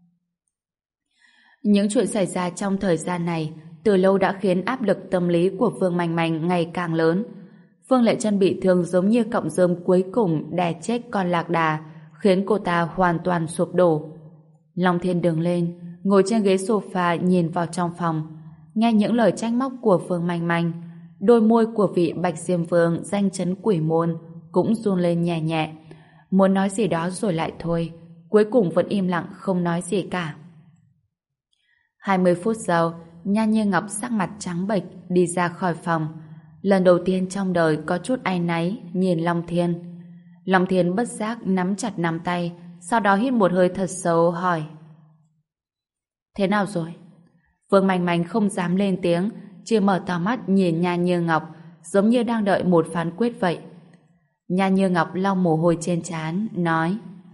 Những chuyện xảy ra trong thời gian này từ lâu đã khiến áp lực tâm lý của Vương Manh Manh ngày càng lớn. Phương Lệ Chân bị thương giống như cọng rơm cuối cùng đè chết con lạc đà, khiến cô ta hoàn toàn sụp đổ. Long Thiên đứng lên, ngồi trên ghế sofa nhìn vào trong phòng, nghe những lời trách móc của Vương Manh Manh. Đôi môi của vị Bạch Diêm Vương danh chấn quỷ môn cũng run lên nhẹ nhẹ, muốn nói gì đó rồi lại thôi, cuối cùng vẫn im lặng không nói gì cả. Hai mươi phút sau, Nhan Như Ngọc sắc mặt trắng bệch đi ra khỏi phòng. Lần đầu tiên trong đời có chút áy náy nhìn Long Thiên. Long Thiên bất giác nắm chặt nắm tay, sau đó hít một hơi thật sâu hỏi: Thế nào rồi? Vương Manh Manh không dám lên tiếng, chỉ mở to mắt nhìn Nhan Như Ngọc, giống như đang đợi một phán quyết vậy. Nhan Như Ngọc lau mồ hôi trên trán, nói: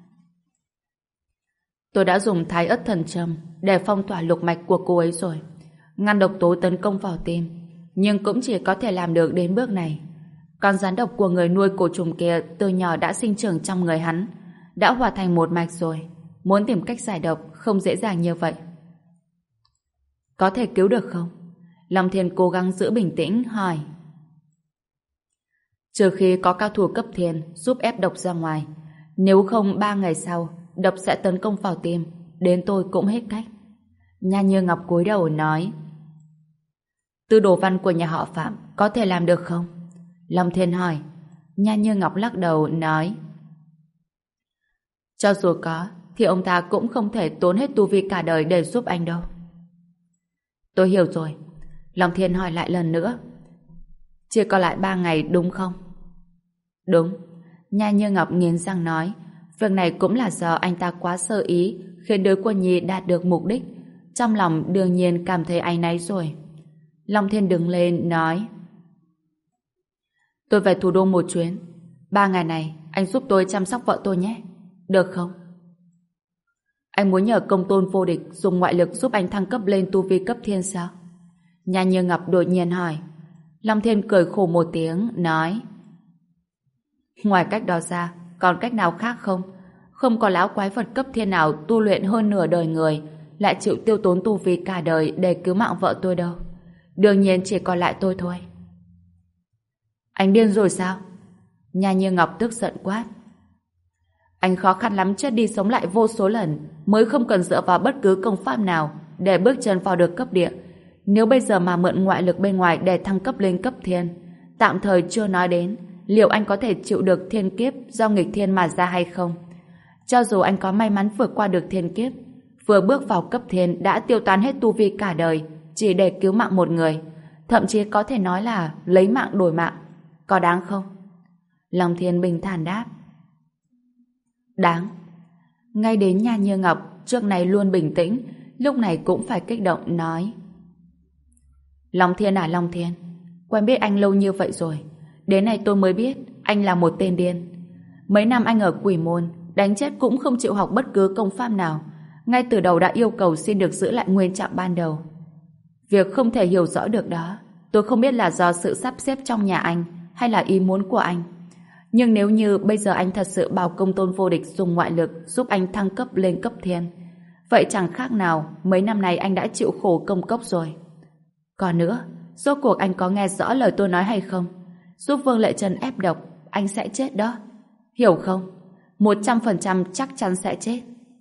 Tôi đã dùng thái ất thần châm để phong tỏa lục mạch của cô ấy rồi, ngăn độc tố tấn công vào tim, nhưng cũng chỉ có thể làm được đến bước này. Con rắn độc của người nuôi cổ trùng kia từ nhỏ đã sinh trưởng trong người hắn, đã hòa thành một mạch rồi, muốn tìm cách giải độc không dễ dàng như vậy. Có thể cứu được không? Long Thiên cố gắng giữ bình tĩnh hỏi. Trừ khi có cao thủ cấp thiên giúp ép độc ra ngoài, nếu không ba ngày sau độc sẽ tấn công vào tim, đến tôi cũng hết cách. Nhan Như Ngọc cúi đầu nói. Tư đồ văn của nhà họ Phạm có thể làm được không? Long Thiên hỏi. Nhan Như Ngọc lắc đầu nói: Cho dù có thì ông ta cũng không thể tốn hết tu vi cả đời để giúp anh đâu. Tôi hiểu rồi. Long Thiên hỏi lại lần nữa: Chỉ còn lại ba ngày đúng không? Đúng. Nhan Như Ngọc nghiến răng nói. Việc này cũng là do anh ta quá sơ ý, khiến đứa Quân Nhi đạt được mục đích. Trong lòng đương nhiên cảm thấy áy náy rồi. Long Thiên đứng lên nói: Tôi về thủ đô một chuyến. Ba ngày này anh giúp tôi chăm sóc vợ tôi nhé. Được không? Anh muốn nhờ Công Tôn vô địch dùng ngoại lực giúp anh thăng cấp lên tu vi cấp thiên sao? Nhan Như Ngọc đột nhiên hỏi. Long Thiên cười khổ một tiếng nói: Ngoài cách đó ra còn cách nào khác không? Không có lão quái vật cấp thiên nào tu luyện hơn nửa đời người lại chịu tiêu tốn tu vi cả đời để cứu mạng vợ tôi đâu. Đương nhiên chỉ còn lại tôi thôi. Anh điên rồi sao? Nhan Như Ngọc tức giận quát. Anh khó khăn lắm chết đi sống lại vô số lần mới không cần dựa vào bất cứ công pháp nào để bước chân vào được cấp địa. Nếu bây giờ mà mượn ngoại lực bên ngoài để thăng cấp lên cấp thiên, tạm thời chưa nói đến liệu anh có thể chịu được thiên kiếp do nghịch thiên mà ra hay không. Cho dù anh có may mắn vượt qua được thiên kiếp, vừa bước vào cấp thiên đã tiêu tán hết tu vi cả đời chỉ để cứu mạng một người, thậm chí có thể nói là lấy mạng đổi mạng, có đáng không? Long Thiên bình thản đáp. Đáng. Ngay đến Nhan Như Ngọc trước này luôn bình tĩnh, lúc này cũng phải kích động nói: Long Thiên à Long Thiên, quen biết anh lâu như vậy rồi, đến nay tôi mới biết anh là một tên điên. Mấy năm anh ở Quỷ Môn đánh chết cũng không chịu học bất cứ công pháp nào, ngay từ đầu đã yêu cầu xin được giữ lại nguyên trạng ban đầu. Việc không thể hiểu rõ được đó, tôi không biết là do sự sắp xếp trong nhà anh hay là ý muốn của anh. Nhưng nếu như bây giờ anh thật sự bảo Công Tôn vô địch dùng ngoại lực giúp anh thăng cấp lên cấp thiên, vậy chẳng khác nào mấy năm này anh đã chịu khổ công cốc rồi. Còn nữa, rốt cuộc anh có nghe rõ lời tôi nói hay không? Giúp Vương Lệ Trần ép độc, anh sẽ chết đó. Hiểu không? Một trăm phần trăm chắc chắn sẽ chết.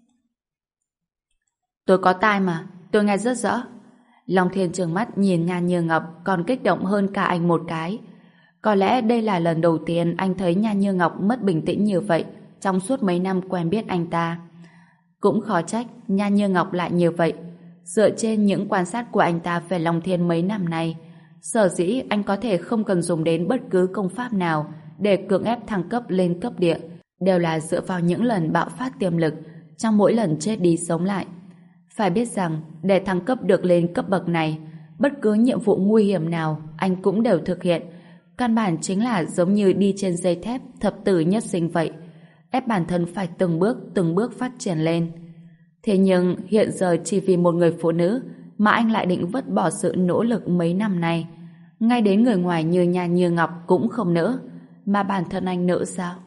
Tôi có tai mà, tôi nghe rất rõ. Long Thiên trừng mắt nhìn Nhan Như Ngọc còn kích động hơn cả anh một cái. Có lẽ đây là lần đầu tiên anh thấy Nhan Như Ngọc mất bình tĩnh như vậy trong suốt mấy năm quen biết anh ta. Cũng khó trách Nha Như Ngọc lại như vậy. Dựa trên những quan sát của anh ta về Long Thiên mấy năm nay, sở dĩ anh có thể không cần dùng đến bất cứ công pháp nào để cưỡng ép thăng cấp lên cấp địa, đều là dựa vào những lần bạo phát tiềm lực trong mỗi lần chết đi sống lại. Phải biết rằng, để thăng cấp được lên cấp bậc này, bất cứ nhiệm vụ nguy hiểm nào anh cũng đều thực hiện. Căn bản chính là giống như đi trên dây thép thập tử nhất sinh vậy, ép bản thân phải từng bước từng bước phát triển lên. Thế nhưng hiện giờ chỉ vì một người phụ nữ mà anh lại định vứt bỏ sự nỗ lực mấy năm nay. Ngay đến người ngoài như Nha Như Ngọc cũng không nỡ, mà bản thân anh nỡ sao?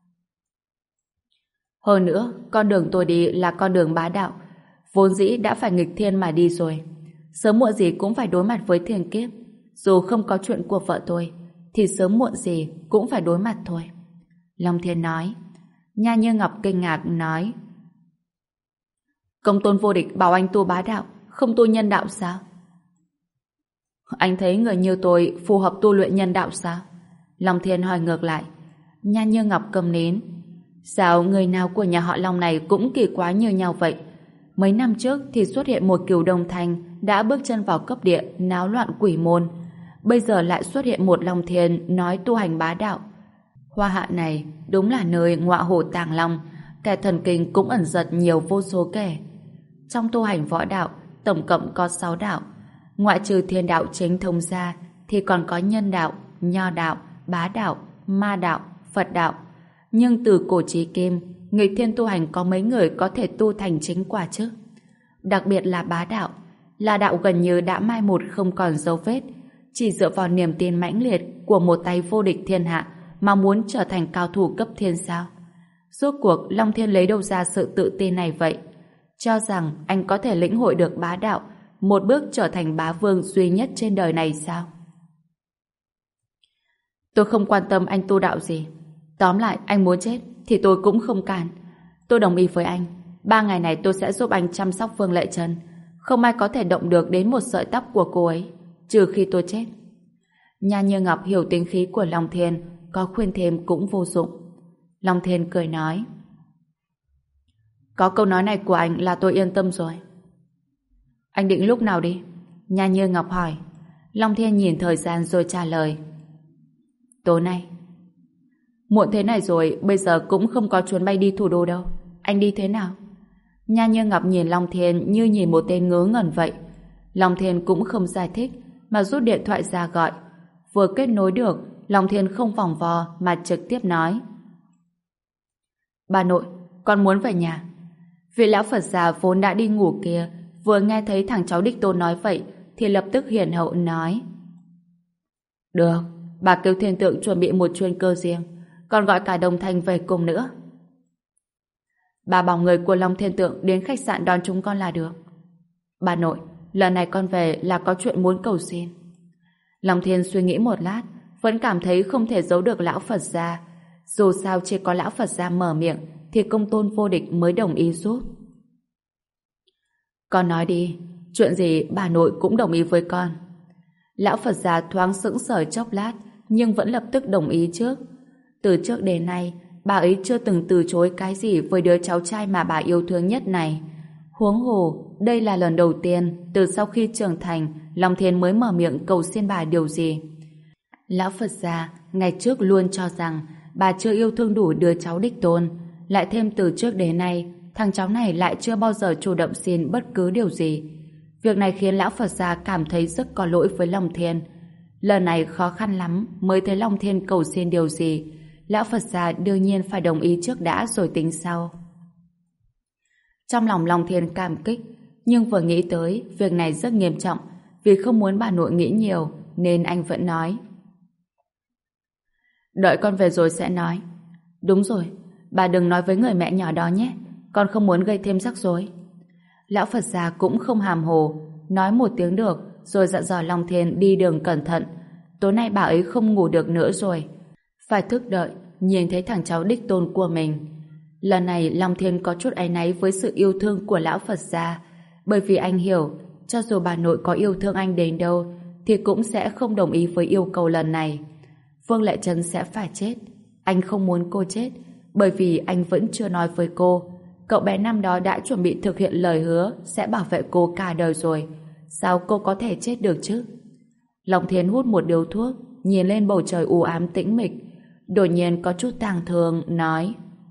Hơn nữa, con đường tôi đi là con đường bá đạo, vốn dĩ đã phải nghịch thiên mà đi rồi. Sớm muộn gì cũng phải đối mặt với thiên kiếp. Dù không có chuyện của vợ tôi, thì sớm muộn gì cũng phải đối mặt thôi. Long Thiên nói. Nha Như Ngọc kinh ngạc nói: Công tôn vô địch bảo anh tu bá đạo, không tu nhân đạo sao? Anh thấy người như tôi phù hợp tu luyện nhân đạo sao? Long Thiên hỏi ngược lại. Nha Như Ngọc cầm nín. Sao người nào của nhà họ Long này cũng kỳ quái như nhau vậy? Mấy năm trước thì xuất hiện một cửu đồng thành đã bước chân vào cấp địa náo loạn quỷ môn. Bây giờ lại xuất hiện một Long Thiên nói tu hành bá đạo. Hoa Hạ này đúng là nơi ngọa hổ tàng long, kẻ thần kinh cũng ẩn giật nhiều vô số kẻ. Trong tu hành võ đạo, tổng cộng có sáu đạo. Ngoại trừ thiên đạo chính thống ra, thì còn có nhân đạo, nho đạo, bá đạo, ma đạo, Phật đạo. Nhưng từ cổ chí kim, nghịch thiên tu hành có mấy người có thể tu thành chính quả chứ? Đặc biệt là bá đạo, là đạo gần như đã mai một không còn dấu vết, chỉ dựa vào niềm tin mãnh liệt của một tay vô địch thiên hạ mà muốn trở thành cao thủ cấp thiên sao? Rốt cuộc Long Thiên lấy đâu ra sự tự tin này vậy? Cho rằng anh có thể lĩnh hội được bá đạo, một bước trở thành bá vương duy nhất trên đời này sao? Tôi không quan tâm anh tu đạo gì. Tóm lại, anh muốn chết thì tôi cũng không cản. Tôi đồng ý với anh. Ba ngày này tôi sẽ giúp anh chăm sóc Vương Lệ Trân. Không ai có thể động được đến một sợi tóc của cô ấy, trừ khi tôi chết. Nha Như Ngọc hiểu tính khí của Long Thiên, có khuyên thêm cũng vô dụng. Long Thiên cười nói: Có câu nói này của anh là tôi yên tâm rồi. Anh định lúc nào đi? Nha Như Ngọc hỏi. Long Thiên nhìn thời gian rồi trả lời: Tối nay. Muộn thế này rồi, bây giờ cũng không có chuyến bay đi thủ đô đâu. Anh đi thế nào? Nha Như Ngọc nhìn Long Thiên như nhìn một tên ngớ ngẩn vậy. Long Thiên cũng không giải thích, mà rút điện thoại ra gọi. Vừa kết nối được, Long Thiên không vòng vo mà trực tiếp nói: Bà nội, con muốn về nhà. Vị lão Phật già vốn đã đi ngủ kia, vừa nghe thấy thằng cháu đích tôn nói vậy, thì lập tức hiền hậu nói: Được, bà kêu Thiên Tượng chuẩn bị một chuyên cơ riêng, còn gọi cả Đồng Thanh về cùng nữa. Bà bảo người của Long Thiên Tượng đến khách sạn đón chúng con là được. Bà nội, lần này con về là có chuyện muốn cầu xin. Long Thiên suy nghĩ một lát, vẫn cảm thấy không thể giấu được lão Phật gia. Dù sao chỉ có lão Phật gia mở miệng thì công tôn vô địch mới đồng ý giúp. Con nói đi, chuyện gì bà nội cũng đồng ý với con. Lão Phật gia thoáng sững sờ chốc lát, nhưng vẫn lập tức đồng ý trước. Từ trước đến nay, bà ấy chưa từng từ chối cái gì với đứa cháu trai mà bà yêu thương nhất này. Huống hồ, đây là lần đầu tiên từ sau khi trưởng thành, Long Thiên mới mở miệng cầu xin bà điều gì. Lão Phật gia ngày trước luôn cho rằng bà chưa yêu thương đủ đứa cháu đích tôn, lại thêm từ trước đến nay thằng cháu này lại chưa bao giờ chủ động xin bất cứ điều gì. Việc này khiến lão Phật gia cảm thấy rất có lỗi với Long Thiên. Lần này khó khăn lắm mới thấy Long Thiên cầu xin điều gì, lão Phật gia đương nhiên phải đồng ý trước đã rồi tính sau. Trong lòng Long Thiên cảm kích, nhưng vừa nghĩ tới việc này rất nghiêm trọng, vì không muốn bà nội nghĩ nhiều nên anh vẫn nói: Đợi con về rồi sẽ nói. Đúng rồi, bà đừng nói với người mẹ nhỏ đó nhé, con không muốn gây thêm rắc rối. Lão Phật gia cũng không hàm hồ, nói một tiếng được rồi dặn dò Long Thiên đi đường cẩn thận. Tối nay bà ấy không ngủ được nữa rồi, phải thức đợi nhìn thấy thằng cháu đích tôn của mình. Lần này Long Thiên có chút áy náy với sự yêu thương của lão Phật gia, bởi vì anh hiểu cho dù bà nội có yêu thương anh đến đâu thì cũng sẽ không đồng ý với yêu cầu lần này. Vương Lệ Trân sẽ phải chết, anh không muốn cô chết, bởi vì anh vẫn chưa nói với cô. Cậu bé năm đó đã chuẩn bị thực hiện lời hứa sẽ bảo vệ cô cả đời rồi. Sao cô có thể chết được chứ? Long Thiên hút một điếu thuốc, nhìn lên bầu trời u ám tĩnh mịch, đột nhiên có chút tang thương nói: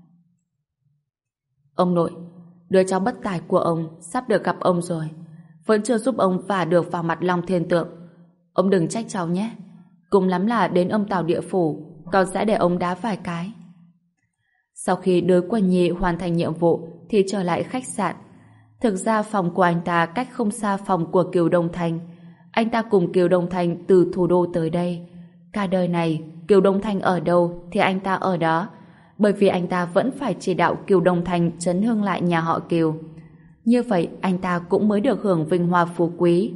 Ông nội, đứa cháu bất tài của ông sắp được gặp ông rồi, vẫn chưa giúp ông vả được vào mặt Long Thiên Tượng. Ông đừng trách cháu nhé, cùng lắm là đến âm tào địa phủ, con sẽ để ông đá vài cái. Sau khi Đới Quân Nhi hoàn thành nhiệm vụ thì trở lại khách sạn. Thực ra phòng của anh ta cách không xa phòng của Kiều Đông Thanh. Anh ta cùng Kiều Đông Thanh từ thủ đô tới đây. Cả đời này, Kiều Đông Thanh ở đâu thì anh ta ở đó, bởi vì anh ta vẫn phải chỉ đạo Kiều Đông Thanh chấn hưng lại nhà họ Kiều. Như vậy anh ta cũng mới được hưởng vinh hoa phú quý.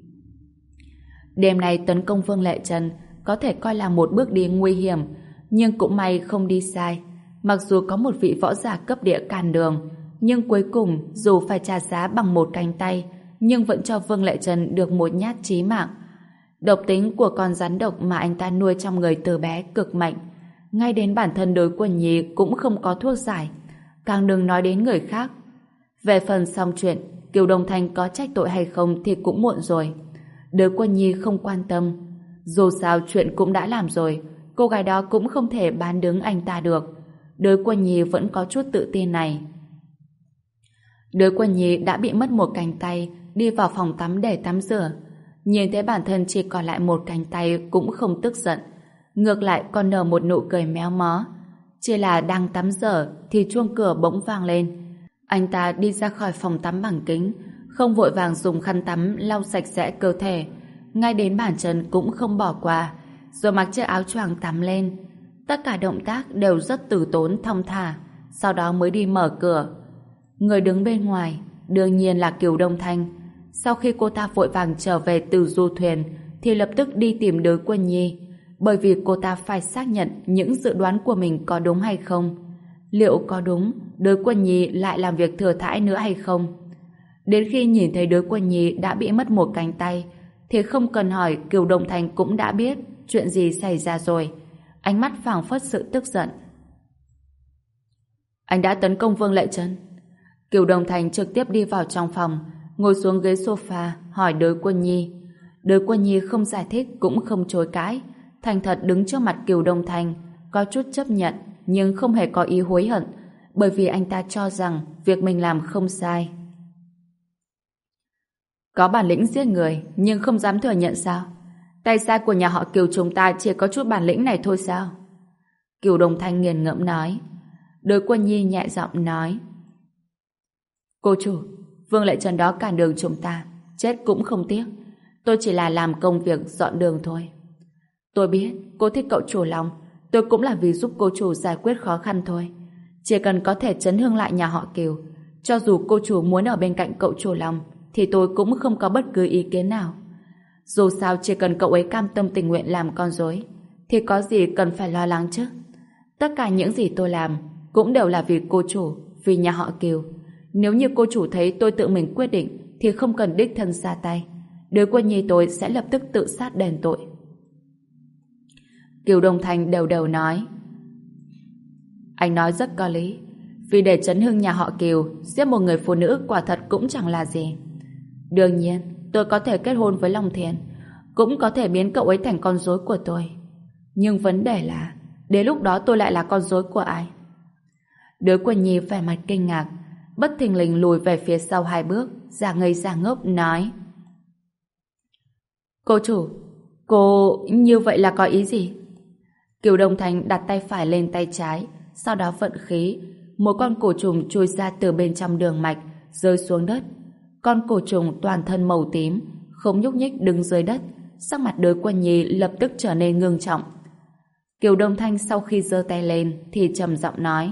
Đêm nay tấn công Vương Lệ Trần có thể coi là một bước đi nguy hiểm, nhưng cũng may không đi sai. Mặc dù có một vị võ giả cấp địa cản đường, nhưng cuối cùng dù phải trả giá bằng một cánh tay, nhưng vẫn cho Vương Lệ Trần được một nhát chí mạng. Độc tính của con rắn độc mà anh ta nuôi trong người từ bé cực mạnh. Ngay đến bản thân Đới Quân Nhi cũng không có thuốc giải, càng đừng nói đến người khác. Về phần xong chuyện, Kiều Đông Thanh có trách tội hay không thì cũng muộn rồi. Đới Quân Nhi không quan tâm. Dù sao chuyện cũng đã làm rồi, cô gái đó cũng không thể bán đứng anh ta được. Đới Quân Nhi vẫn có chút tự tin này. Đới Quân Nhi đã bị mất một cánh tay, đi vào phòng tắm để tắm rửa. Nhìn thấy bản thân chỉ còn lại một cánh tay cũng không tức giận. Ngược lại còn nở một nụ cười méo mó. Chỉ là đang tắm rửa thì chuông cửa bỗng vang lên. Anh ta đi ra khỏi phòng tắm bằng kính, không vội vàng dùng khăn tắm lau sạch sẽ cơ thể, ngay đến bàn chân cũng không bỏ qua, rồi mặc chiếc áo choàng tắm lên. Tất cả động tác đều rất từ tốn thong thả, sau đó mới đi mở cửa. Người đứng bên ngoài đương nhiên là Kiều Đông Thanh. Sau khi cô ta vội vàng trở về từ du thuyền thì lập tức đi tìm Đới Quân Nhi, bởi vì cô ta phải xác nhận những dự đoán của mình có đúng hay không. Liệu có đúng Đới Quân Nhi lại làm việc thừa thãi nữa hay không? Đến khi nhìn thấy Đới Quân Nhi đã bị mất một cánh tay thì không cần hỏi, Kiều Đông Thanh cũng đã biết chuyện gì xảy ra rồi. Ánh mắt phảng phất sự tức giận. Anh đã tấn công Vương Lệ Trân. Kiều Đông Thanh trực tiếp đi vào trong phòng, ngồi xuống ghế sofa hỏi Đới Quân Nhi. Đới Quân Nhi không giải thích cũng không chối cãi, thành thật đứng trước mặt Kiều Đông Thanh, có chút chấp nhận nhưng không hề có ý hối hận, bởi vì anh ta cho rằng việc mình làm không sai. Có bản lĩnh giết người nhưng không dám thừa nhận sao? Tay sai của nhà họ Kiều chúng ta chỉ có chút bản lĩnh này thôi sao? Kiều Đông Thanh nghiền ngẫm nói. Đới Quân Nhi nhẹ giọng nói: Cô chủ, Vương Lệ Trần đó cản đường chúng ta, chết cũng không tiếc. Tôi chỉ là làm công việc dọn đường thôi. Tôi biết cô thích cậu chủ Long, tôi cũng là vì giúp cô chủ giải quyết khó khăn thôi. Chỉ cần có thể chấn hưng lại nhà họ Kiều, cho dù cô chủ muốn ở bên cạnh cậu chủ Long thì tôi cũng không có bất cứ ý kiến nào. Dù sao chỉ cần cậu ấy cam tâm tình nguyện làm con rối thì có gì cần phải lo lắng chứ. Tất cả những gì tôi làm cũng đều là vì cô chủ, vì nhà họ Kiều. Nếu như cô chủ thấy tôi tự mình quyết định thì không cần đích thân ra tay. Đới Quân Nhi tôi sẽ lập tức tự sát đền tội. Kiều Đông Thanh đầu đầu nói: Anh nói rất có lý. Vì để chấn hưng nhà họ Kiều, giết một người phụ nữ quả thật cũng chẳng là gì. Đương nhiên tôi có thể kết hôn với Long Thiên, cũng có thể biến cậu ấy thành con rối của tôi. Nhưng vấn đề là đến lúc đó tôi lại là con rối của ai? Đới Quân Nhi vẻ mặt kinh ngạc, bất thình lình lùi về phía sau hai bước, giả ngây giả ngốc nói: Cô chủ, cô như vậy là có ý gì? Kiều Đông Thanh đặt tay phải lên tay trái, sau đó vận khí, một con cổ trùng chui ra từ bên trong đường mạch, rơi xuống đất. Con cổ trùng toàn thân màu tím, không nhúc nhích đứng dưới đất, sắc mặt Đới Quân Nhi lập tức trở nên ngưng trọng. Kiều Đông Thanh sau khi giơ tay lên thì trầm giọng nói: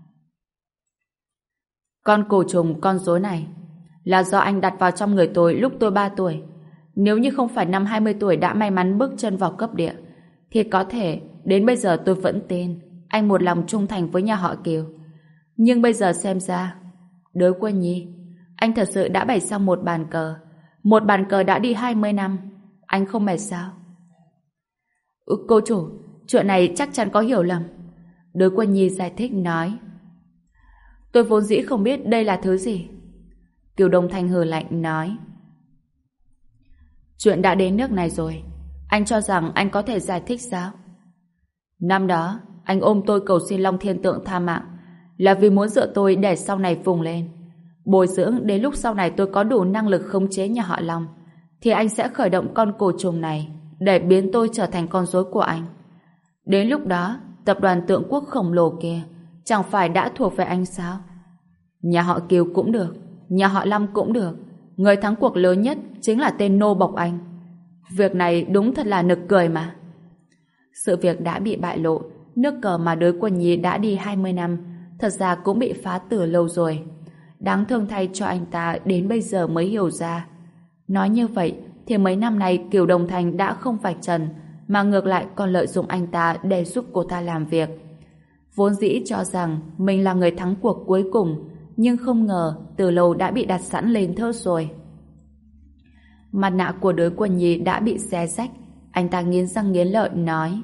Con cổ trùng, con rối này là do anh đặt vào trong người tôi lúc tôi ba tuổi. Nếu như không phải năm hai mươi tuổi đã may mắn bước chân vào cấp địa, thì có thể đến bây giờ tôi vẫn tin anh một lòng trung thành với nhà họ Kiều. Nhưng bây giờ xem ra, Đới Quân Nhi, anh thật sự đã bày xong một bàn cờ. Một bàn cờ đã đi hai mươi năm. Anh không mệt sao? Ừ, cô chủ, chuyện này chắc chắn có hiểu lầm. Đối Quân Nhi giải thích nói. Tôi vốn dĩ không biết đây là thứ gì. Kiều Đông Thanh hừ lạnh nói. Chuyện đã đến nước này rồi, anh cho rằng anh có thể giải thích sao? Năm đó, anh ôm tôi cầu xin Long Thiên Tượng tha mạng, là vì muốn dựa tôi để sau này vùng lên. Bồi dưỡng đến lúc sau này tôi có đủ năng lực khống chế nhà họ Long, thì anh sẽ khởi động con cổ trùng này để biến tôi trở thành con rối của anh. Đến lúc đó, tập đoàn Tượng Quốc khổng lồ kia chẳng phải đã thuộc về anh sao? Nhà họ Kiều cũng được, nhà họ Long cũng được. Người thắng cuộc lớn nhất chính là tên nô bộc anh. Việc này đúng thật là nực cười mà. Sự việc đã bị bại lộ. Nước cờ mà Đối Quân Nhi đã đi hai mươi năm thật ra cũng bị phá từ lâu rồi. Đáng thương thay cho anh ta đến bây giờ mới hiểu ra. Nói như vậy thì mấy năm nay Kiều Đông Thanh đã không vạch trần, mà ngược lại còn lợi dụng anh ta để giúp cô ta làm việc. Vốn dĩ cho rằng mình là người thắng cuộc cuối cùng, nhưng không ngờ từ lâu đã bị đặt sẵn lên thớt rồi. Mặt nạ của Đối Quân Nhi đã bị xé rách. Anh ta nghiến răng nghiến lợi nói.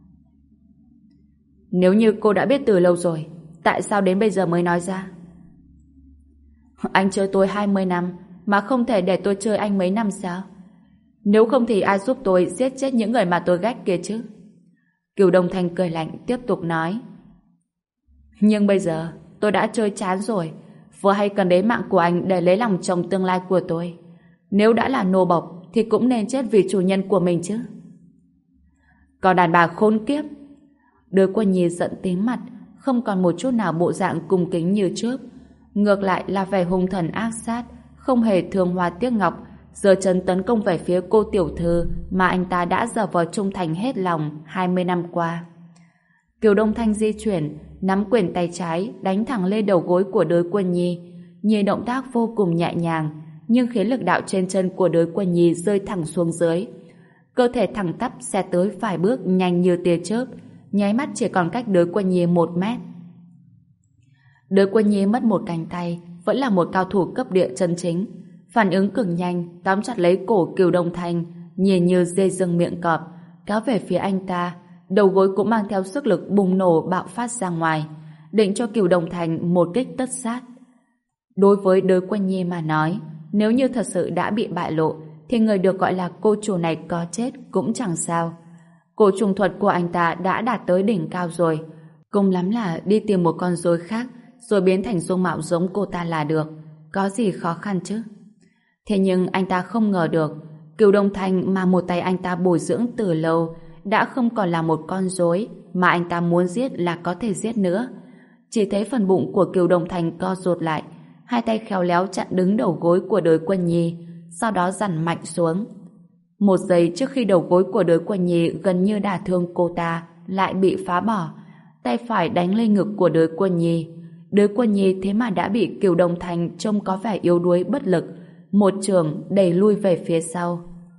Nếu như cô đã biết từ lâu rồi, tại sao đến bây giờ mới nói ra? Anh chơi tôi hai mươi năm mà không thể để tôi chơi anh mấy năm sao? Nếu không thì ai giúp tôi giết chết những người mà tôi ghét kia chứ? Kiều Đông Thanh cười lạnh tiếp tục nói. Nhưng bây giờ tôi đã chơi chán rồi, vừa hay cần đến mạng của anh để lấy lòng chồng tương lai của tôi. Nếu đã là nô bộc thì cũng nên chết vì chủ nhân của mình chứ. Còn đàn bà khốn kiếp! Đối Quân Nhi giận tím mặt, không còn một chút nào bộ dạng cung kính như trước. Ngược lại là vẻ hung thần ác sát, không hề thương hoa tiếc ngọc, giơ chân tấn công về phía cô tiểu thư mà anh ta đã giở vò trung thành hết lòng hai mươi năm qua. Kiều Đông Thanh di chuyển, nắm quyền tay trái đánh thẳng lên đầu gối của Đối Quân Nhi. Nhìn động tác vô cùng nhẹ nhàng, nhưng khiến lực đạo trên chân của Đối Quân Nhi rơi thẳng xuống dưới. Cơ thể thẳng tắp xe tới vài bước nhanh như tia chớp, nháy mắt chỉ còn cách Đối Quân Nhi một mét. Đối Quân Nhi mất một cánh tay, vẫn là một cao thủ cấp địa chân chính. Phản ứng cực nhanh, tóm chặt lấy cổ Kiều Đông Thanh, nhìn như dê dâng miệng cọp, kéo về phía anh ta. Đầu gối cũng mang theo sức lực bùng nổ bạo phát ra ngoài, định cho Kiều Đông Thanh một kích tất sát. Đối với Đối Quân Nhi mà nói, nếu như thật sự đã bị bại lộ, thì người được gọi là cô chủ này có chết cũng chẳng sao. Cổ trùng thuật của anh ta đã đạt tới đỉnh cao rồi, cùng lắm là đi tìm một con rối khác rồi biến thành dung mạo giống cô ta là được, có gì khó khăn chứ. Thế nhưng anh ta không ngờ được, Kiều Đông Thanh mà một tay anh ta bồi dưỡng từ lâu đã không còn là một con rối mà anh ta muốn giết là có thể giết nữa. Chỉ thấy phần bụng của Kiều Đông Thanh co rụt lại, hai tay khéo léo chặn đứng đầu gối của Đối Quân Nhi, sau đó dằn mạnh xuống. Một giây trước khi đầu gối của Đối Quân Nhi gần như đả thương cô ta lại bị phá bỏ, tay phải đánh lên ngực của Đối Quân Nhi. Đối Quân Nhi thế mà đã bị Kiều Đông Thanh trông có vẻ yếu đuối bất lực, một chưởng đẩy lui về phía sau.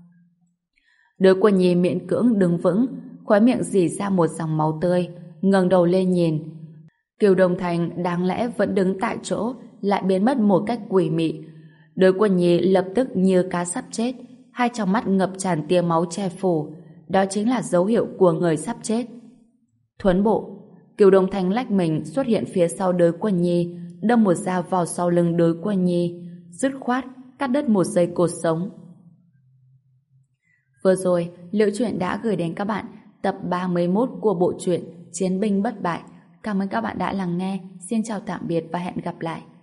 Đối Quân Nhi miễn cưỡng đứng vững, khóe miệng rỉ ra một dòng máu tươi, ngẩng đầu lên nhìn. Kiều Đông Thanh đáng lẽ vẫn đứng tại chỗ, lại biến mất một cách quỷ mị. Đối Quân Nhi lập tức như cá sắp chết, hai trong mắt ngập tràn tia máu che phủ, đó chính là dấu hiệu của người sắp chết. Thuấn bộ, Kiều Đông Thanh lách mình xuất hiện phía sau Đối Quân Nhi, đâm một dao vào sau lưng Đối Quân Nhi, dứt khoát cắt đứt một dây cột sống. Vừa rồi, Liễu Chuyện đã gửi đến các bạn tập ba mươi mốt của bộ truyện Chiến binh bất bại. Cảm ơn các bạn đã lắng nghe. Xin chào tạm biệt và hẹn gặp lại.